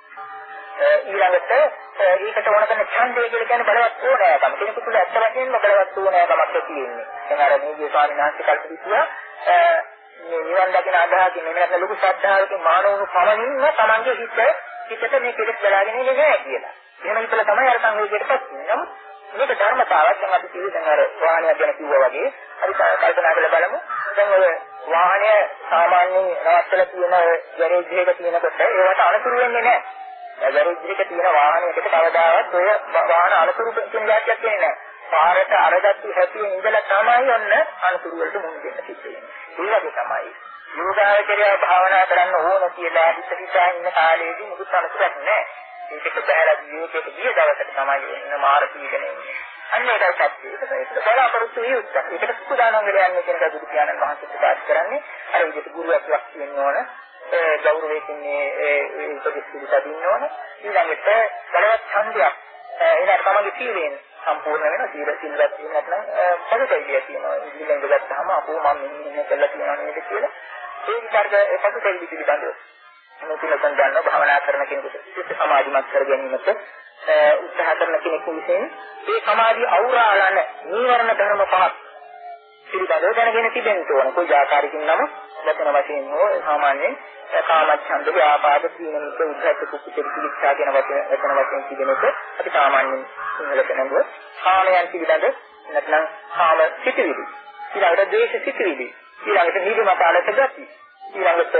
ඊළඟට ඒකට ඕන කරන ඡන්දය කියලා කියන්නේ බලවත් ඕනෑකම. කෙනෙකුට තුළ ඇත්ත වශයෙන්ම බලවත් ඕනෑකමක් තියෙන්නේ. දැන් අර මේ ස්වාමීන් වහන්සේ කල්පිතුවා මේ නිවන් දකින අදහසින් මෙන්න ලොකු ශ්‍රද්ධාවකින් මානවුණු පමණින්ම තමන්ගේ හිත හිතට මේ කෙලෙස් බලාගෙන ඉන්නේ නැහැ කියලා. එහෙම හිතලා තමයි අර සංවේගයටපත් වෙන්නේ. නමුත් මේක ධර්මතාවක් දැන් අපි කිව්වේ දැන් අර වාහනයක් ගැන කිව්වා වගේ අපි කල්පනා කරලා බලමු. දැන් ඔය වාහනය සාමාන්‍යයෙන් නවත්තලා තියෙන ගෑරේජ් එකක තියෙනකොට ඒවට අනුසුරු වෙන්නේ නැහැ. ගෑරේජ් එකක තියෙන වාහනයකට කවදාවත් ඔය වාහන අනුසුරු කියන જાතියක් කියන්නේ නැහැ. පාරට අරගත්තු හැටියෙන් ඉඳලා තමයි ඔන්න අනුසුරු වලට මුහුණ දෙන්න සිද්ධ වෙන්නේ. ඒ වගේ තමයි යෝගාවචරය භාවනා කරන්න ඕන කියලා හිත හිතා ඉන්න කාලේදී මුකුත් අනුසුරක් නැහැ. ඒකට බහැලා ජීවිතයට ගිය දවසට තමයි එන්න මාර පීඩන එන්නේ. අන්න ඒකයි සත්‍යය. ඒක බලාපොරොත්තු වියුක්ත. ඒකට සුදානම් වෙලා යන්නේ කියන බුදු පියාණන් වහන්සේ ප්‍රකාශ කරන්නේ අර විදිහට ගුරුවක් වෙන්න ඕන. ඒ ගෞරවයෙන් මේ ඒ උපදෙස් පිළිපදින්න ඕන. ඊළඟට බලවත් ඡන්දයක් ඒකට තමයි සීලයෙන් සම්පූර්ණ වෙන සීල සිල්වත් වෙන නැත්නම් පසුතැවිලි තියෙනවා. ඉතින් ඉඳගත්තාම අපෝ මම මෙන්න කළා කියනවා නේද කියලා. ඒ විතරක ඒ පසුතැවිලි පිළිබඳව මොකක්ද ගන්න භාවනා කරන කෙනෙකුට සිත සමාධිමත් කර ගැනීමට උත්සාහ කරන කෙනෙකු විසින් මේ සමාධිය අවුරාලන නීවරණ ධර්ම පහක් පිළිබඳව දැනගෙන තිබෙන්න ඕන. કોઈ ආකාරයකින් නම් වචන වශයෙන් හෝ සාමාන්‍යයෙන් කාමච්ඡන්ද ව්‍යාපාද සීනමිත උද්ධච්ච කුක්කුච්ච පිළිච්ඡා කියන වචන වචන වශයෙන් තිබෙනක අපි සාමාන්‍යයෙන් සිංහලට නඟුව කාමයන් පිළිබඳ නැත්නම් කාම සිතිවිලි ඊළඟට ද්වේෂ සිතිවිලි ඊළඟට නිදිමත අලස ගති ඊළඟට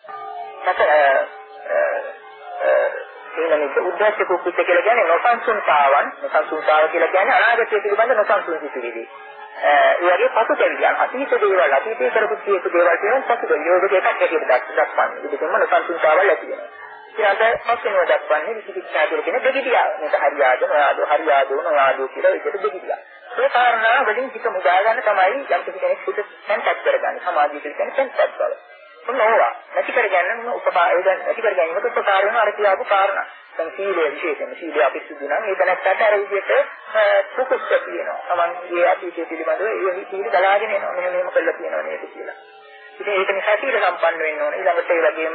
සීනමිත උද්ධච්ච කුක්කුච්ච කියලා කියන්නේ නොසන්සුන්තාවන් නොසන්සුන්තාව කියලා කියන්නේ අනාගතය පිළිබඳ නොසන්සුන් සිතිවිලි. ඒ වගේ පසුතැවිලියන් අතීත දේවල් අතීතේ කරපු සියලු දේවල් කියන පසුතැවිලි ඔය දෙක එකක් හැටියට දක්වන්නේ. ඉතින්ම නොසන්සුන්තාවල් ඇති වෙනවා. ඊළඟට පස්වෙනිව දක්වන්නේ විචිකිච්ඡා කියලා කියන දෙගිඩියා. මේක හරියාද නොයාද හරියාද නොයාද කියලා විදිහට දෙගිඩියා. ඒ කාරණා වලින් පිට මුදා ගන්න තමයි යම් කෙනෙක් පිට සංකප්ප කරගන්නේ. සමාධිය කියන්නේ සංකප්ප බව. මොනවා නැති කරගන්න මොන උපකාරය දැන් නැති කරගන්නකොට උපකාර වෙන අර කියාපු කාරණා. දැන් සීලය විශේෂයෙන් සීලය අපිරිසුදු නම් ඒක නැත්තට අර විදිහට කුකුස්ස තියෙනවා. තමන්ගේ අතීතය පිළිබඳව ඒ සීල බලාගෙන එනවා. මෙන්න මෙහෙම කළා තියෙනවා නේද කියලා. ඉතින් ඒක නිසා සීල සම්පන්න වෙන්න ඕනේ. ඊළඟට ඒ වගේම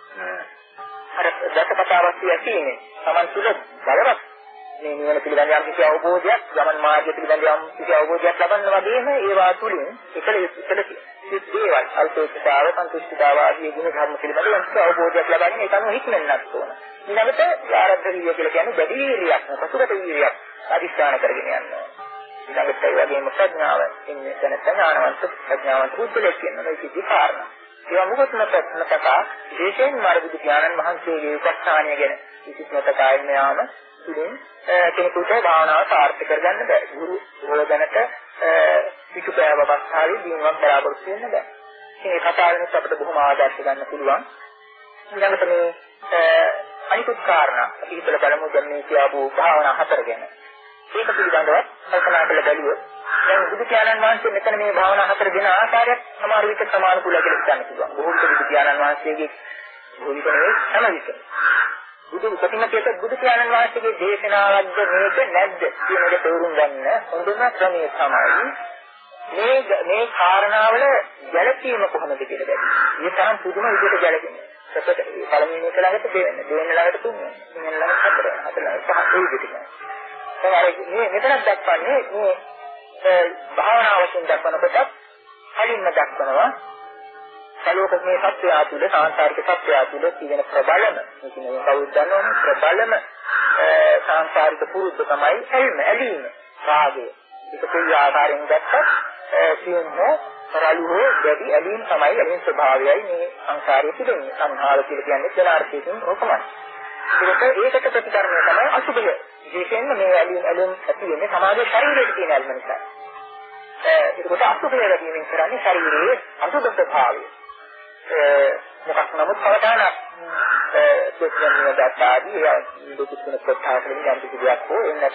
අර දසකතාවක් තියෙන්නේ. තමන් තුළ බලවත් මේ නිවන පිළිබඳ යම් කිසි අවබෝධයක්, ගමන් මාර්ගය පිළිබඳ යම් කිසි අවබෝධයක් ලබන්න වගේම ඒවා තුළින් එකල එකල සිද්ධේවල් අල්පෝත්සාව, සන්තුෂ්ඨතාව ආදී ගුණ ධර්ම පිළිබඳ යම් කිසි අවබෝධයක් ලබන්නේ ඒක අනුව හික්මෙන්නත් ඕන. ඊළඟට ආරද්ධ වීර්ය කියලා කියන්නේ දැඩි වීර්යයක්, පසුගත වීර්යයක් අධිෂ්ඨාන කරගෙන යනවා. ඊළඟට ඒ වගේම ප්‍රඥාව, ඉන්නේ දැනට ඥානවන්ත ප්‍රඥාවන්ත පුද්ගලයෙක් කියනවා. ඒක ඉති කාරණා. ඒවා මොකක්ද නැත්තා විශේෂයෙන් මාර්ගික ඥානන් වහන්සේගේ උපස්ථානය ගැන විශේෂම කායම යාම තුලින් කෙනෙකුට භාවනාව සාර්ථක කරගන්න බැහැ. ගුරු රෝධනට පිටුපෑව අවස්ථාවේ දිනුවක් බලාපොරොත්තු වෙන්න බැහැ. ඉතින් ඒ කතාවෙන් අපිට බොහොම ආදර්ශ ගන්න පුළුවන්. ඊළඟට මේ අනිකුත් කාරණා අපි හිතලා බලමු දැන් මේ කියපු භාවනා හතර ගැන. ඒක පිළිබඳව කල්පනා කරලා බැලුවොත් දැන් බුදු පියාණන් වහන්සේ මෙතන මේ භාවනා හතර දෙන ආකාරයක් සමහර විට සමානුකූලව කියලා හිතන්න පුළුවන්. බොහෝ විට බුදු පියාණන් වහන්සේගේ බොහෝ විට නෙවෙයි හැම විට බුදු ප්‍රතිමකයට බුදු පියාණන් වහන්සේගේ දේශනාවක්ද මේක නැද්ද කියන එක තේරුම් ගන්න හොඳම ක්‍රමය තමයි මේ මේ කාරණාවල ගැළපීම කොහොමද කියලා බැලුවා. මේ තරම් පුදුම විදිහට ගැළපෙන්නේ. සත්‍යයට පළමුවෙනි එක ළඟට දෙවෙනි, දෙවෙනි ළඟට තුන්වෙනි, තුන්වෙනි ළඟට හතරවෙනි, හතරවෙනි පහ ඒ විදිහට. දැන් මේ මෙතනක් දක්වන්නේ මේ භාවනා වශයෙන් දක්වනකොට කලින්ම දක්වනවා සලෝක මේ සත්‍ය ආතුල සාංශාරික සත්‍ය ආතුල කියන ප්‍රබලම මේ කියන්නේ කවුරුද දන්නවනේ ප්‍රබලම සාංශාරික පුරුද්ද තමයි ඇල්ම ඇලීම රාගය. ඒක කොයි ආකාරයෙන් දැක්කත් සියුම් හෝ රළු හෝ දැඩි ඇලීම තමයි ඇලීම් ස්වභාවයයි මේ සංසාරයේ තිබෙන්නේ. සංහාර කියලා කියන්නේ ජනාර්ථයෙන් ඔකමයි. ඒකට ඒකට ප්‍රතිකර්මය තමයි අසුභය. විශේෂයෙන්ම මේ ඇලීම් ඇලීම් ඇති වෙන්නේ සමාජයේ ශරීරයේ තියෙන ඇල්ම නිසා. ඒකට අසුභය ලැබීමෙන් කරන්නේ ශරීරයේ අසුභ ස්වභාවය. මොකක් නමුත් කවදාවත් දෙස්වන්නේ දතාදී දුක තුන කොටස් වලින් යම් කිසි දෙයක් හෝ එන්නත්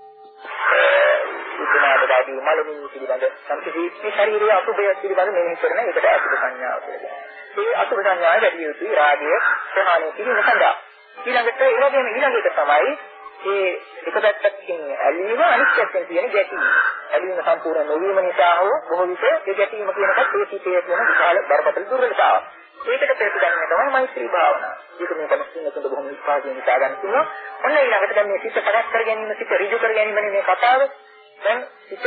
උපනාදදී මලමිනි පිළිබඳ සම්පූර්ණ ශරීරයේ අසුභය පිළිබඳ මෙහෙය කරන එකට අසුභ සංඥාව කියලා. මේ අසුභ සංඥාව වැඩි යුතුයි රාගය ප්‍රහාණය කිරීම සඳහා. ඊළඟට ඒ වගේම ඊළඟ එක තමයි මේ එක පැත්තකින් ඇලීම අනිත් පැත්තෙන් තියෙන ගැටීම. ඇලීම සම්පූර්ණ නොවීම නිසා හෝ බොහෝ විට ඒ ගැටීම කියනකත් ඒ සිිතේ තියෙන විශාල බරපතල දුර්වලතාවක්. ඒකට ප්‍රතිගන්නේ තමයි මෛත්‍රී භාවනාව. ඒක මේ කමස්සින්නකට බොහොම විස්තරයෙන් හිතා ගන්න පුළුවන්. ඔන්න ඊළඟට දැන් මේ සිත පරස් කර ගැනීම, සිත ඍජු කර ගැනීමනේ මේ කතාව. දැන් සිත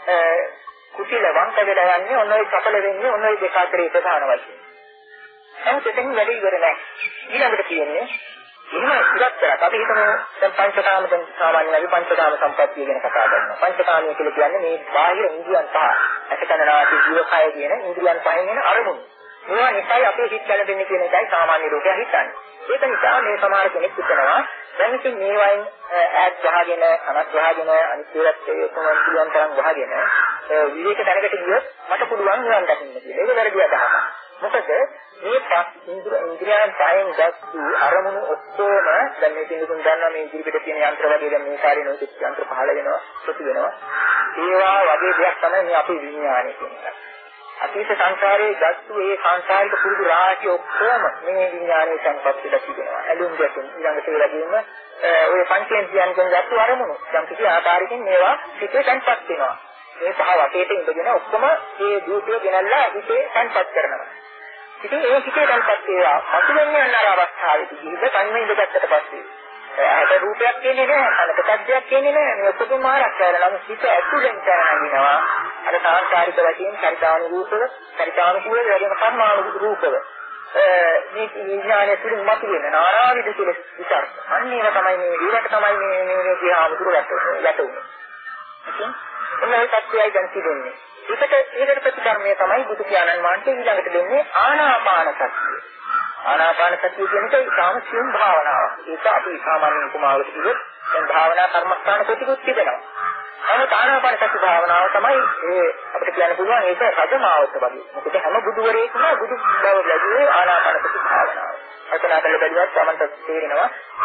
කුසල වංක වෙලා යන්නේ ඔන්න ඔය සඵල වෙන්නේ ඔන්න ඔය දෙක අතරේ ප්‍රධාන වශයෙන්. නමුත් එතෙන් වැඩි ඉවර නැහැ. ඊළඟට කියන්නේ එහෙම ඉවත් කරලා අපි හිතමු දැන් පංචකාම දැන් සාමාන්‍යයෙන් අපි පංචකාම සම්පත්තිය ගැන කතා කරනවා. පංචකාමය කියලා කියන්නේ මේ බාහිර ඉන්ද්‍රියන් පහ. අසකනාදී ජීවකය කියන ඉන්ද්‍රියන් පහෙන් එන අරමුණු. මේවා නිසායි අපේ හිත ගැලපෙන්නේ කියන එකයි සාමාන්‍ය ලෝකයා හිතන්නේ. ඒක නිසා මේ සමහර කෙනෙක් හිතනවා දැන් ඉතින් මේවායින් ඈත් ගහගෙන අනත් ගහගෙන අනිත් ඒවාත් ඒ කොහොමද පුළුවන් තරම් ගහගෙන විවේක දැනකට ගියොත් මට පුළුවන් නිවන් දකින්න කියලා. ඒක වැරදි අදහසක්. මොකද මේ පස් ඉන්ද්‍රියයන් පහෙන් ගත්තු අරමුණු ඔක්කොම දැන් මේ කිනුතුන් දන්නා මේ ඉදිරි පිට තියෙන යන්ත්‍ර වගේ දැන් මේ කාර්ය නොසිට යන්ත්‍ර පහළ වෙනවා සුසු වෙනවා. ඒවා වගේ දෙයක් තමයි මේ අපේ විඥානය කියන්නේ. අතීත සංසාරයේ ගත්තු ඒ සංසාරික පුරුදු රාශිය ඔක්කොම මේ විඥානයේ සංපත් වෙලා තිබෙනවා. ඇලුම් ගැටුම් ඊළඟට ඒ වගේම ඔය පංචේන්ද්‍රයන්ගෙන් ගත්තු අරමුණු යම් කිසි ආකාරයකින් මේවා සිතේ සංපත් වෙනවා. මේ පහ වටේට ඉඳගෙන ඔක්කොම මේ දූතය ගෙනල්ලා හිතේ සංපත් කරනවා. ඉතින් ඒ හිතේ සංපත් ඒවා අතුලන්නේ යන අවස්ථාවේදී හිත කන්නේ ඉඳගත්තට පස්සේ අර රූපයක් කියන්නේ නැහැ, අර ප්‍රත්‍යක්ෂයක් කියන්නේ නැහැ. මේ ඔක්කොම මාරක් කරලා නම් හිත ඇතුලෙන් කරනවා. අර සාංකාරික වශයෙන් චරිතානුරූපව, චරිතානුකූලව වගේම කර්මානුරූපව මේ විඥානය තුළින් මතුවෙන නානාවිද කියලා විචාර. අන්න ඒක තමයි මේ ඊළඟට තමයි මේ මේ කියන ආමුදුර ගැටුනේ. ඉතින් ඔන්න ඒ පැත්තයි දැන් තිබෙන්නේ. ඒකට ඒකට ප්‍රතිකර්මය තමයි බුදු පියාණන් වහන්සේ ඊළඟට දෙන්නේ ආනාපාන සතිය. ආනාපාන සතිය කියන්නේ ඉතාම සියුම් භාවනාවක්. ඒක අපි සාමාන්‍ය උපමාවකට කිව්වොත් දැන් භාවනා කර්මස්ථාන ප්‍රතිකුත් තිබෙනවා. නමුත් ආනාපාන සති භාවනාව තමයි ඒ අපිට කියන්න පුළුවන් ඒක රජමාවත වගේ. මොකද හැම බුදුවරයෙක්ම බුදු බව ලැබුවේ ආනාපාන සති භාවනාව. අතන කල්පනා කරලා බැලුවත් තමන්ට තේරෙනවා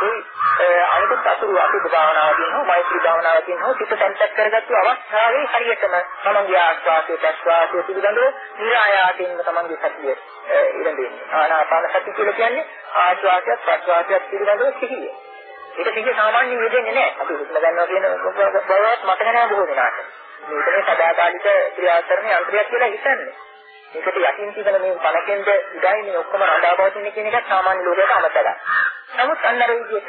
මේ අනිත් අසුරු අසුරු භාවනාවකින් හෝ මෛත්‍රී භාවනාවකින් හෝ සිත තැන්පත් කරගත්තු අවස්ථාවේ හරියටම තමන්ගේ ආස්වාදයේ ප්‍රස්වාසයේ පිළිබඳව නිරායාසයෙන්ම තමන්ගේ සතිය ඉරෙන්නේ. ආනාපාන සතිය කියලා කියන්නේ ආස්වාදයක් ප්‍රස්වාසයක් පිළිබඳව සිහිය. ඒක සිහිය සාමාන්‍යයෙන් වෙන්නේ නැහැ. අපි හිතලා ගන්නවා කියන බවත් මතක නැහැ බොහෝ දෙනාට. මේකේ සදාකාලික ක්‍රියාකරණයේ අන්තර්යයක් කියලා හිතන්නේ. ඒකට යකින් තිබෙන මේ පළකෙන්ද ඉඩයි මේ ඔක්කොම රඳාපවතින කියන එක සාමාන්‍ය ලෝකයට අමතකයි. නමුත් අන්නර විදිහට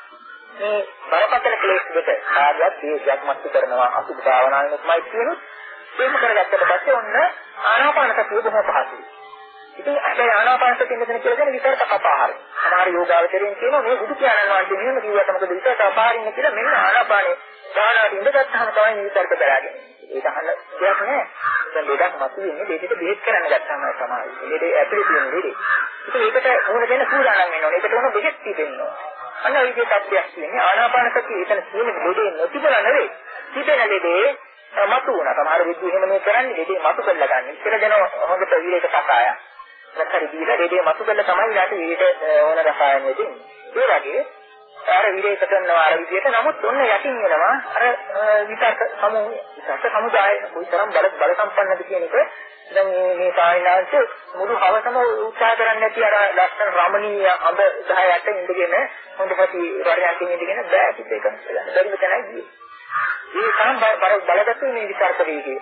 මේ බරපතල ක්ලේශ දෙක ආගත් දේශයක් මත කරනවා අසුභ භාවනාවෙන්මයි කියනොත් ඒක කරගත්තට පස්සේ ඔන්න ආනාපාන සතිය බොහොම පහසුයි. ඉතින් අපේ ආනාපාන සතිය මෙතන කියලා කියන විතරක කපාහරි. සමහර යෝගාවචරයෙන් කියනවා මේ බුදු පියාණන් වහන්සේ මෙහෙම කිව්වට මොකද විතරක කපාහරින්න කියලා මෙන්න ආනාපානේ භාවනාවට ඉඳගත්තාම තමයි මේ විතරක බලාගෙන. ඒක අහන්න දෙයක් නෑ. දැන් ලෙඩක් මතුවෙන්නේ දෙකට බෙහෙත් කරන්න ගත්තාම තමයි. ලෙඩේ ඇතුලේ තියෙන ලෙඩේ. ඉතින් ඒකට මොන දෙන්න සූදානම් වෙන්න ඕනේ. ඒකට උන බෙහෙත් තිබෙන්න ඕනේ. අන්න ඒ විදිහට අත්‍යවශ්‍ය කියන්නේ ආනාපාන සතිය එතන තියෙන ලෙඩේ නොතිබුණා නෙවෙයි. තිබෙන ලෙඩේ මතු වුණා. සමහර විදිහ එහෙම මේ කරන්නේ ලෙඩේ මතු කරලා ගන්න. ඉතල දෙන හොඳට විරේක කතාය. නැත්නම් දීලා ලෙඩේ මතු කරලා තමයි ඊට විරේට ඕන රසායනය දෙන්නේ. ඒ වගේ අර විරේක කරනවා අර විදිහට නමුත් ඔන්න යටින් වෙනවා අර විතර්ක සමූහය විතර්ක සමුදාය කොයිතරම් බල බල සම්පන්නද කියන එක දැන් මේ මේ සායනාංශ මුළු හවසම උත්සාහ කරන්නේ නැති අර ලස්සන රමණීය අඹ දහයට ඉඳගෙන හොඳපටි වරයන්කින් ඉඳගෙන බෑ පිට එක ගන්න බැරිම තැනයි ගියේ. මේ තරම් බල බලගත්තු මේ විතර්ක වේගය.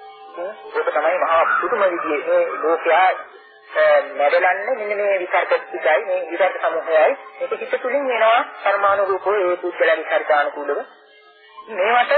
ඒක තමයි මහා පුදුම විදිහේ මේ ලෝකයා නැදලන්නේ මෙන්න මේ විතර්ක පිටයි මේ විතර්ක සමූහයයි මේක හිත තුලින් වෙනවා පරමාණු රූපෝ ඒ පුද්ගල විතර්කානුකූලව මේවට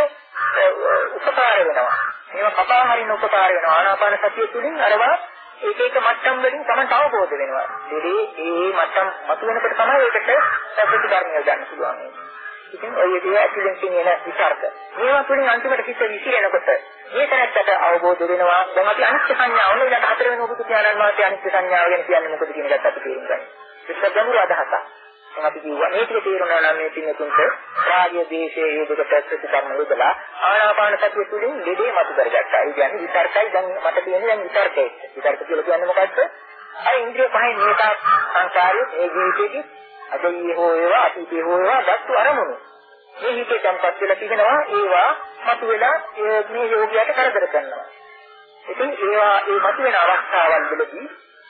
උපකාර වෙනවා මේවා කපා හරින්න උපකාර වෙනවා ආනාපාන සතිය තුලින් අරවා ඒක එක මට්ටම් වලින් තමයි අවබෝධ වෙනවා ඒ ඒ මට්ටම් මතු වෙනකොට තමයි ඒකට ප්‍රතිකාරණය ගන්න පුළුවන් ඉතින් ඔය විදිහ ඇතුලෙන් තියෙන විතර්ක මේවා තුලින් අන්තිමට හිත විසිරෙනකොට මේ තරත්තට අවබෝධ වෙනවා දැන් අපි අනිත්‍ය සංඥාව වල ඊට හතර වෙන බුදු පියාණන් වහන්සේ අනිත්‍ය සංඥාව ගැන කියන්නේ මොකද කියන එකත් අපි තේරුම් ගන්න. ඒක ගැඹුරු අදහසක්. දැන් අපි කිව්වා මේ ටික තේරුණා නම් මේ පින්නතුන්ට රාගය දේශයේ යොදක ප්‍රතිකරණ යොදලා ආනාපාන සතිය තුළින් දෙදේ මතු කරගත්තා. ඒ කියන්නේ විතර්කයි දැන් මට තියෙන්නේ දැන් විතර්කයි. විතර්ක කියලා කියන්නේ මොකක්ද? අර ඉන්ද්‍රිය පහෙන් මේකා සංකාරයේ ඒ ජීවිතේදී අදීය හෝ ඒවා අතීතේ හෝ ඒවා දත්තු අරමුණු. මේ හිතේ tempත් වෙලා තිබෙනවා ඒවා මතුවලා මේ යෝගියාට කරදර කරනවා. ඉතින් ඒවා ඒ මතුවෙන අවස්ථාවල් වලදී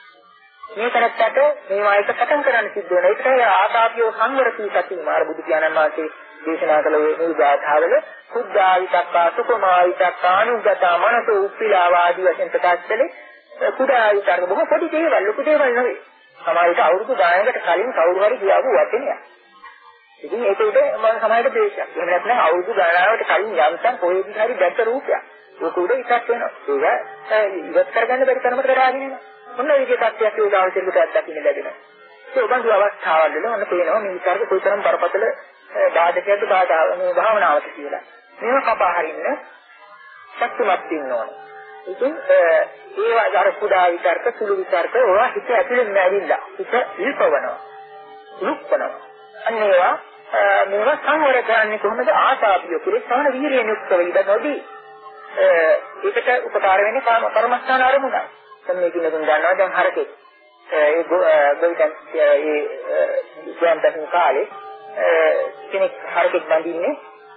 මේ තරත්තට මේවා එක කටන් කරන්න සිද්ධ වෙනවා. ඒකට ආදාපියෝ සංවරති සති මාර බුදු පියාණන් වහන්සේ දේශනා කළ මේ ගාථාවල කුද්ධාවිතක්කා සුකුමාවිතක්කා අනුගතා මනසෝ උප්පිලාවා ආදී වශයෙන් ප්‍රකාශ කළේ කුඩාවිතක්ක බොහෝ පොඩි දේවල් ලොකු දේවල් නෙවෙයි. සමහරවිට අවුරුදු ගානකට කලින් කවුරු හරි කියාපු වචනයක්. ඉතින් ඒක උඩ මම සමහරට දේශයක්. එහෙම නැත්නම් අවුරුදු ගානකට කලින් යම්තම් කොහෙදි හරි දැක්ක රූපයක්. ඒක උඩ ඉස්සක් වෙනවා. ඒක ඉවත් කරගන්න බැරි තරමට කරාගෙන යනවා. මොන විදිහේ තත්ත්වයක් ඒ උදාහරණයකට දක්වන්න ලැබෙනවා. ඒ උබන්දු අවස්ථාවල් වල ඔන්න පේනවා මේ විතරක කොයිතරම් බරපතල බාධකයක්ද බාධා මේ භාවනාවට කියලා. මේව කපා හරින්න ශක්තිමත් වෙන්න ඕනේ. ඉතින් ඒවා අර කුඩා විතර්ක සුළු විතර්ක ඒවා හිත ඇතුලෙන් නැවිලා හිත ඉල්පවනවා. ලුක්පනවා. අන්න ඒවා මේවා සංවර කරන්නේ කොහොමද? ආසාවිය පුරේ සාන වීර්යයෙන් යුක්තව ඉඳ නොදී ඒකට උපකාර වෙන්නේ කාම කර්මස්ථාන අරමුණයි. දැන් මේක නේද ගන්නවා දැන් හරකේ ඒ ගොවිතැන් ඒ ගොයන්තන් කාලේ කෙනෙක් හරකෙක් බඳින්නේ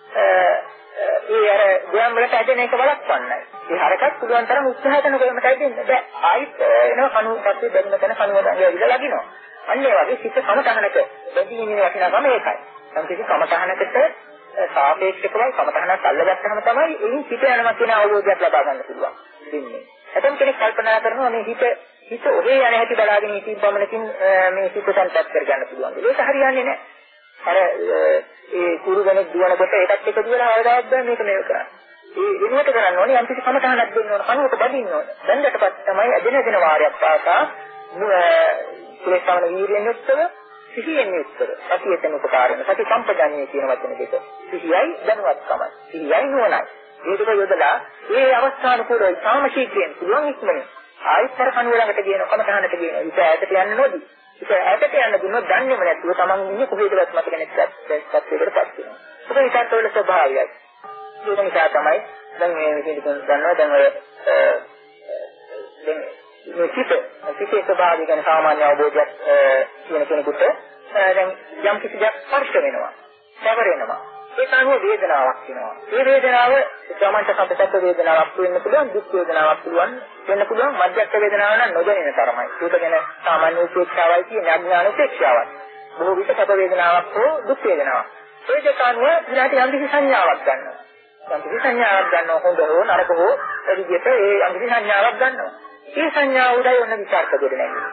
ඒ අර ගොයම් වලට ඇදෙන එක බලක්වන්නයි. ඒ හරකත් පුළුවන් තරම් උත්සාහ කරන ගොයමට ඇදෙන්න බෑ. ආයිත් එනවා කණු පස්සේ බැඳින තැන කණුව ඇවිල්ලා ලගිනවා. අන්න ඒ වගේ සිත් කමතහනක බැඳීමේ වටිනාකම ඒකයි. සම්පූර්ණ කමතහනකට සාපේක්ෂකවයි කමතහනක් අල්ලගත්තම තමයි එයින් සිත යනවා කියන අවබෝධයක් ලබා ගන්න පුළුවන්. දෙන්නේ. එතෙන් කෙනෙක් කල්පනා කරනවා මේ හිත හිත ඔහේ යන හැටි බලාගෙන ඉතින් පමණකින් මේ සිත සංපත් කර ගන්න පුළුවන්. ඒක හරියන්නේ නැහැ. අර ඒ කුරුගණක් දුවනකොට ඒකත් එක දුවලා ආවදාවත් බෑ මේක මේක කරන්නේ. ඒ වෙනුවට කරන්න ඕනේ යම් කිසි කමතහනක් දෙන්න ඕන. කනුවක බදින්න ඕන. දැන්කට පස්සේ තමයි අදින දින වාරයක් පාසා කුලේශවන වීර්යයෙන් යුක්තව සිහියෙන් යුක්තව සතියෙන් උපකාර වෙන සති සම්පජානිය කියන වචන දෙක. සිහියයි දැනුවත්කමයි. සිහියයි නුවණයි. මේක යොදලා මේ අවස්ථානුකූලව සාමශීක්‍රියෙන් පුළුවන් ඉක්මනින් ආයතර කණුව ළඟට ගියන කමතහනට ගියන ඉත ඈතට යන්න නොදී. ඒක ඈතට යන්න දුන්නොත් දන්නේම නැතුව තමන් ඉන්නේ කොහෙදවත් මතක නැතිවත් තත්ත්වයකටපත් වෙනවා. ඒක විකාරවල ස්වභාවයයි. ඒක නිසා තමයි දැන් මේ විදිහට ගන්නවා දැන් ඔය දැන් මේ සිත සිතේ ස්වභාවය ගැන සාමාන්‍ය අවබෝධයක් තියෙන කෙනෙකුට දැන් යම් කිසි දෙයක් ස්පර්ශ වෙනවා, සැවරෙනවා. ඒක අනුව වේදනාවක් වෙනවා. මේ වේදනාව සාමාන්‍ය සම්පතත් වේදනාවක් වෙන්න පුළුවන්, දුක් වේදනාවක් පුළුවන් වෙන්න පුළුවන්, මධ්‍යස්ථ වේදනාවක් නම් නොදැනෙන තරමයි. ඒක ගැන සාමාන්‍ය උපේක්ෂාවයි කියන අඥාන උපේක්ෂාවයි. බොහෝ විට සැප වේදනාවක් හෝ දුක් වේදනාවක්. ඒ දෙක අනුව ඊට යම් කිසි සංඥාවක් ගන්නවා. යම් කිසි සංඥාවක් ගන්නවා, හොඳ හෝ නරක හෝ ඒ විදිහට ඒ යම් කිසි සංඥාවක් ගන්නවා. ඒ සංඥාව උදයි ඔන්න විචාරක දෙන්න නැහැ.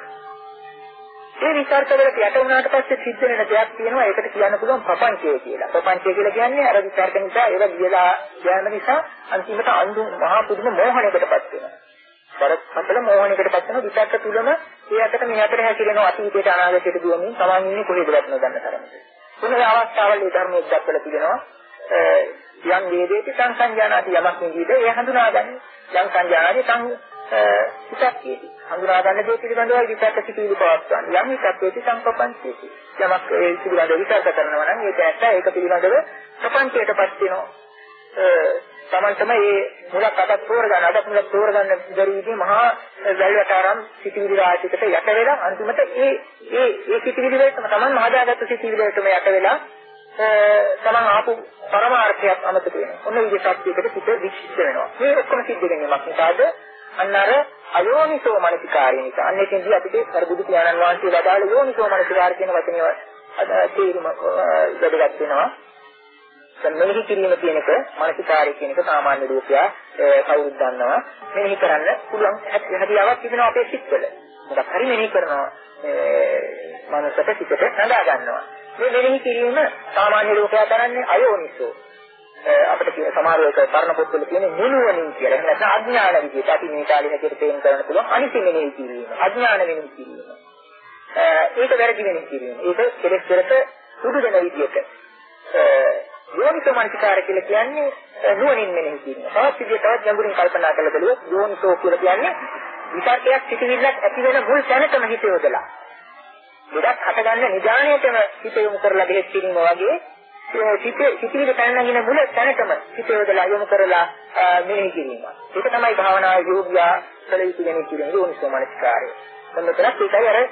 ඒ විචාරක වලට යට වුණාට පස්සේ සිද්ධ වෙන දෙයක් තියෙනවා. ඒකට කියන්න පුළුවන් ප්‍රපංචය කියලා. ප්‍රපංචය කියලා කියන්නේ අර විචාරක නිසා ඒවා ගියලා යන නිසා අන්තිමට අඳු මහා පුදුම මෝහණයකටපත් වෙනවා. වරපතල මෝහණයකටපත් වෙන විචාරක තුලම ඒ අතට මේ අතට හැකිලෙනවා අතීතයට අනාගතයට දුවමින් තමන් ඉන්නේ කොහෙදවත් නොදන්න තරමට. මොන අවස්ථාවල මේ ධර්මයේ දක්වලා තිබෙනවා යම් වේදේති සංසංජානාති යමක් නිදීද ඒ හඳුනාගන්නේ. යම් සංජානාති සං සිතක්කේති හඳුනා ගන්න දේ පිළිබඳව විචාරක සිටිවිලි පවත්වන්න. යම් විචක්කේති සංපපංචේති යමක් ඒ පිළිබඳව විචාර කරනවා නම් ඒක ඇත්ත ඒක පිළිබඳව ප්‍රපංචයටපත් වෙනවා. තමන්ටම මේ මුලක් අතක් තෝරගන්න අදක් මුලක් තෝරගන්න දරුවිදී මහා වැල්වටාරම් සිටිවිලි රාශියකට යට වෙලා අන්තිමට ඒ ඒ ඒ සිටිවිලි වලටම තමන් හදාගත්ත සිටිවිලි වලටම යට වෙලා තමන් ආපු පරමාර්ථයක් අමතක වෙනවා. ඔන්න විදිහට සිත විචිත්ත වෙනවා. මේ ඔක්කොම සිද්ධ වෙන්නේ මොකක්ද? අන්න අර අයෝනිසෝ මනසිකාරය නිසා. අන්න එතෙන්දී අපිට අර බුදු පියාණන් වහන්සේ වදාළ යෝනිසෝ මනසිකාර කියන වචනේ තේරුම වැදගත් වෙනවා. මෙනෙහි කිරීම කියන එක මනසිකාරය කියන එක සාමාන්‍ය රූපය කවුරුත් දන්නවා. මෙනෙහි කරන්න පුළුවන් හැකියාවක් තිබෙනවා අපේ සිත්වල. මොකක් හරි මෙනෙහි කරනවා මනසට සිතට නඳා ගන්නවා. මේ මෙනෙහි කිරීම සාමාන්‍ය රූපය කරන්නේ අයෝනිසෝ. අපිට කියන සමහර වෙලාවක පරණ පොත්වල තියෙන නුනුවණින් කියලා. එහෙම නැත්නම් අඥාන විදිහට අපි මේ කාලේ හැටියට තේරුම් ගන්න පුළුවන් අනිසි මෙනෙහි කිරීම. අඥාන මෙනෙහි කිරීම. ඒක වැරදි මෙනෙහි කිරීම. ඒක කෙලෙස් වලට සුදු දෙන විදිහට. යෝනිසෝ මනසිකාර කියලා කියන්නේ නුවණින් මෙනෙහි කිරීම. තවත් විදිහට තවත් ගැඹුරින් කල්පනා කරලා බලුවොත් යෝනිසෝ කියලා කියන්නේ විචාරයක් සිටිවිල්ලක් ඇති වෙන මුල් තැනටම හිත යොදලා. ගොඩක් හටගන්න නිදාණයටම හිත යොමු කරලා දෙහෙත් කිරීම වගේ සිතේ සිතිවිලි පැනනගෙන මුල තැනටම සිත යොදලා යොමු කරලා මෙනෙහි කිරීම. ඒක තමයි භාවනාවේ යෝග්‍යා කළ යුතු වෙන කියන යෝනිසෝ මනසිකාරය. මොනතරම් ඒකයි අර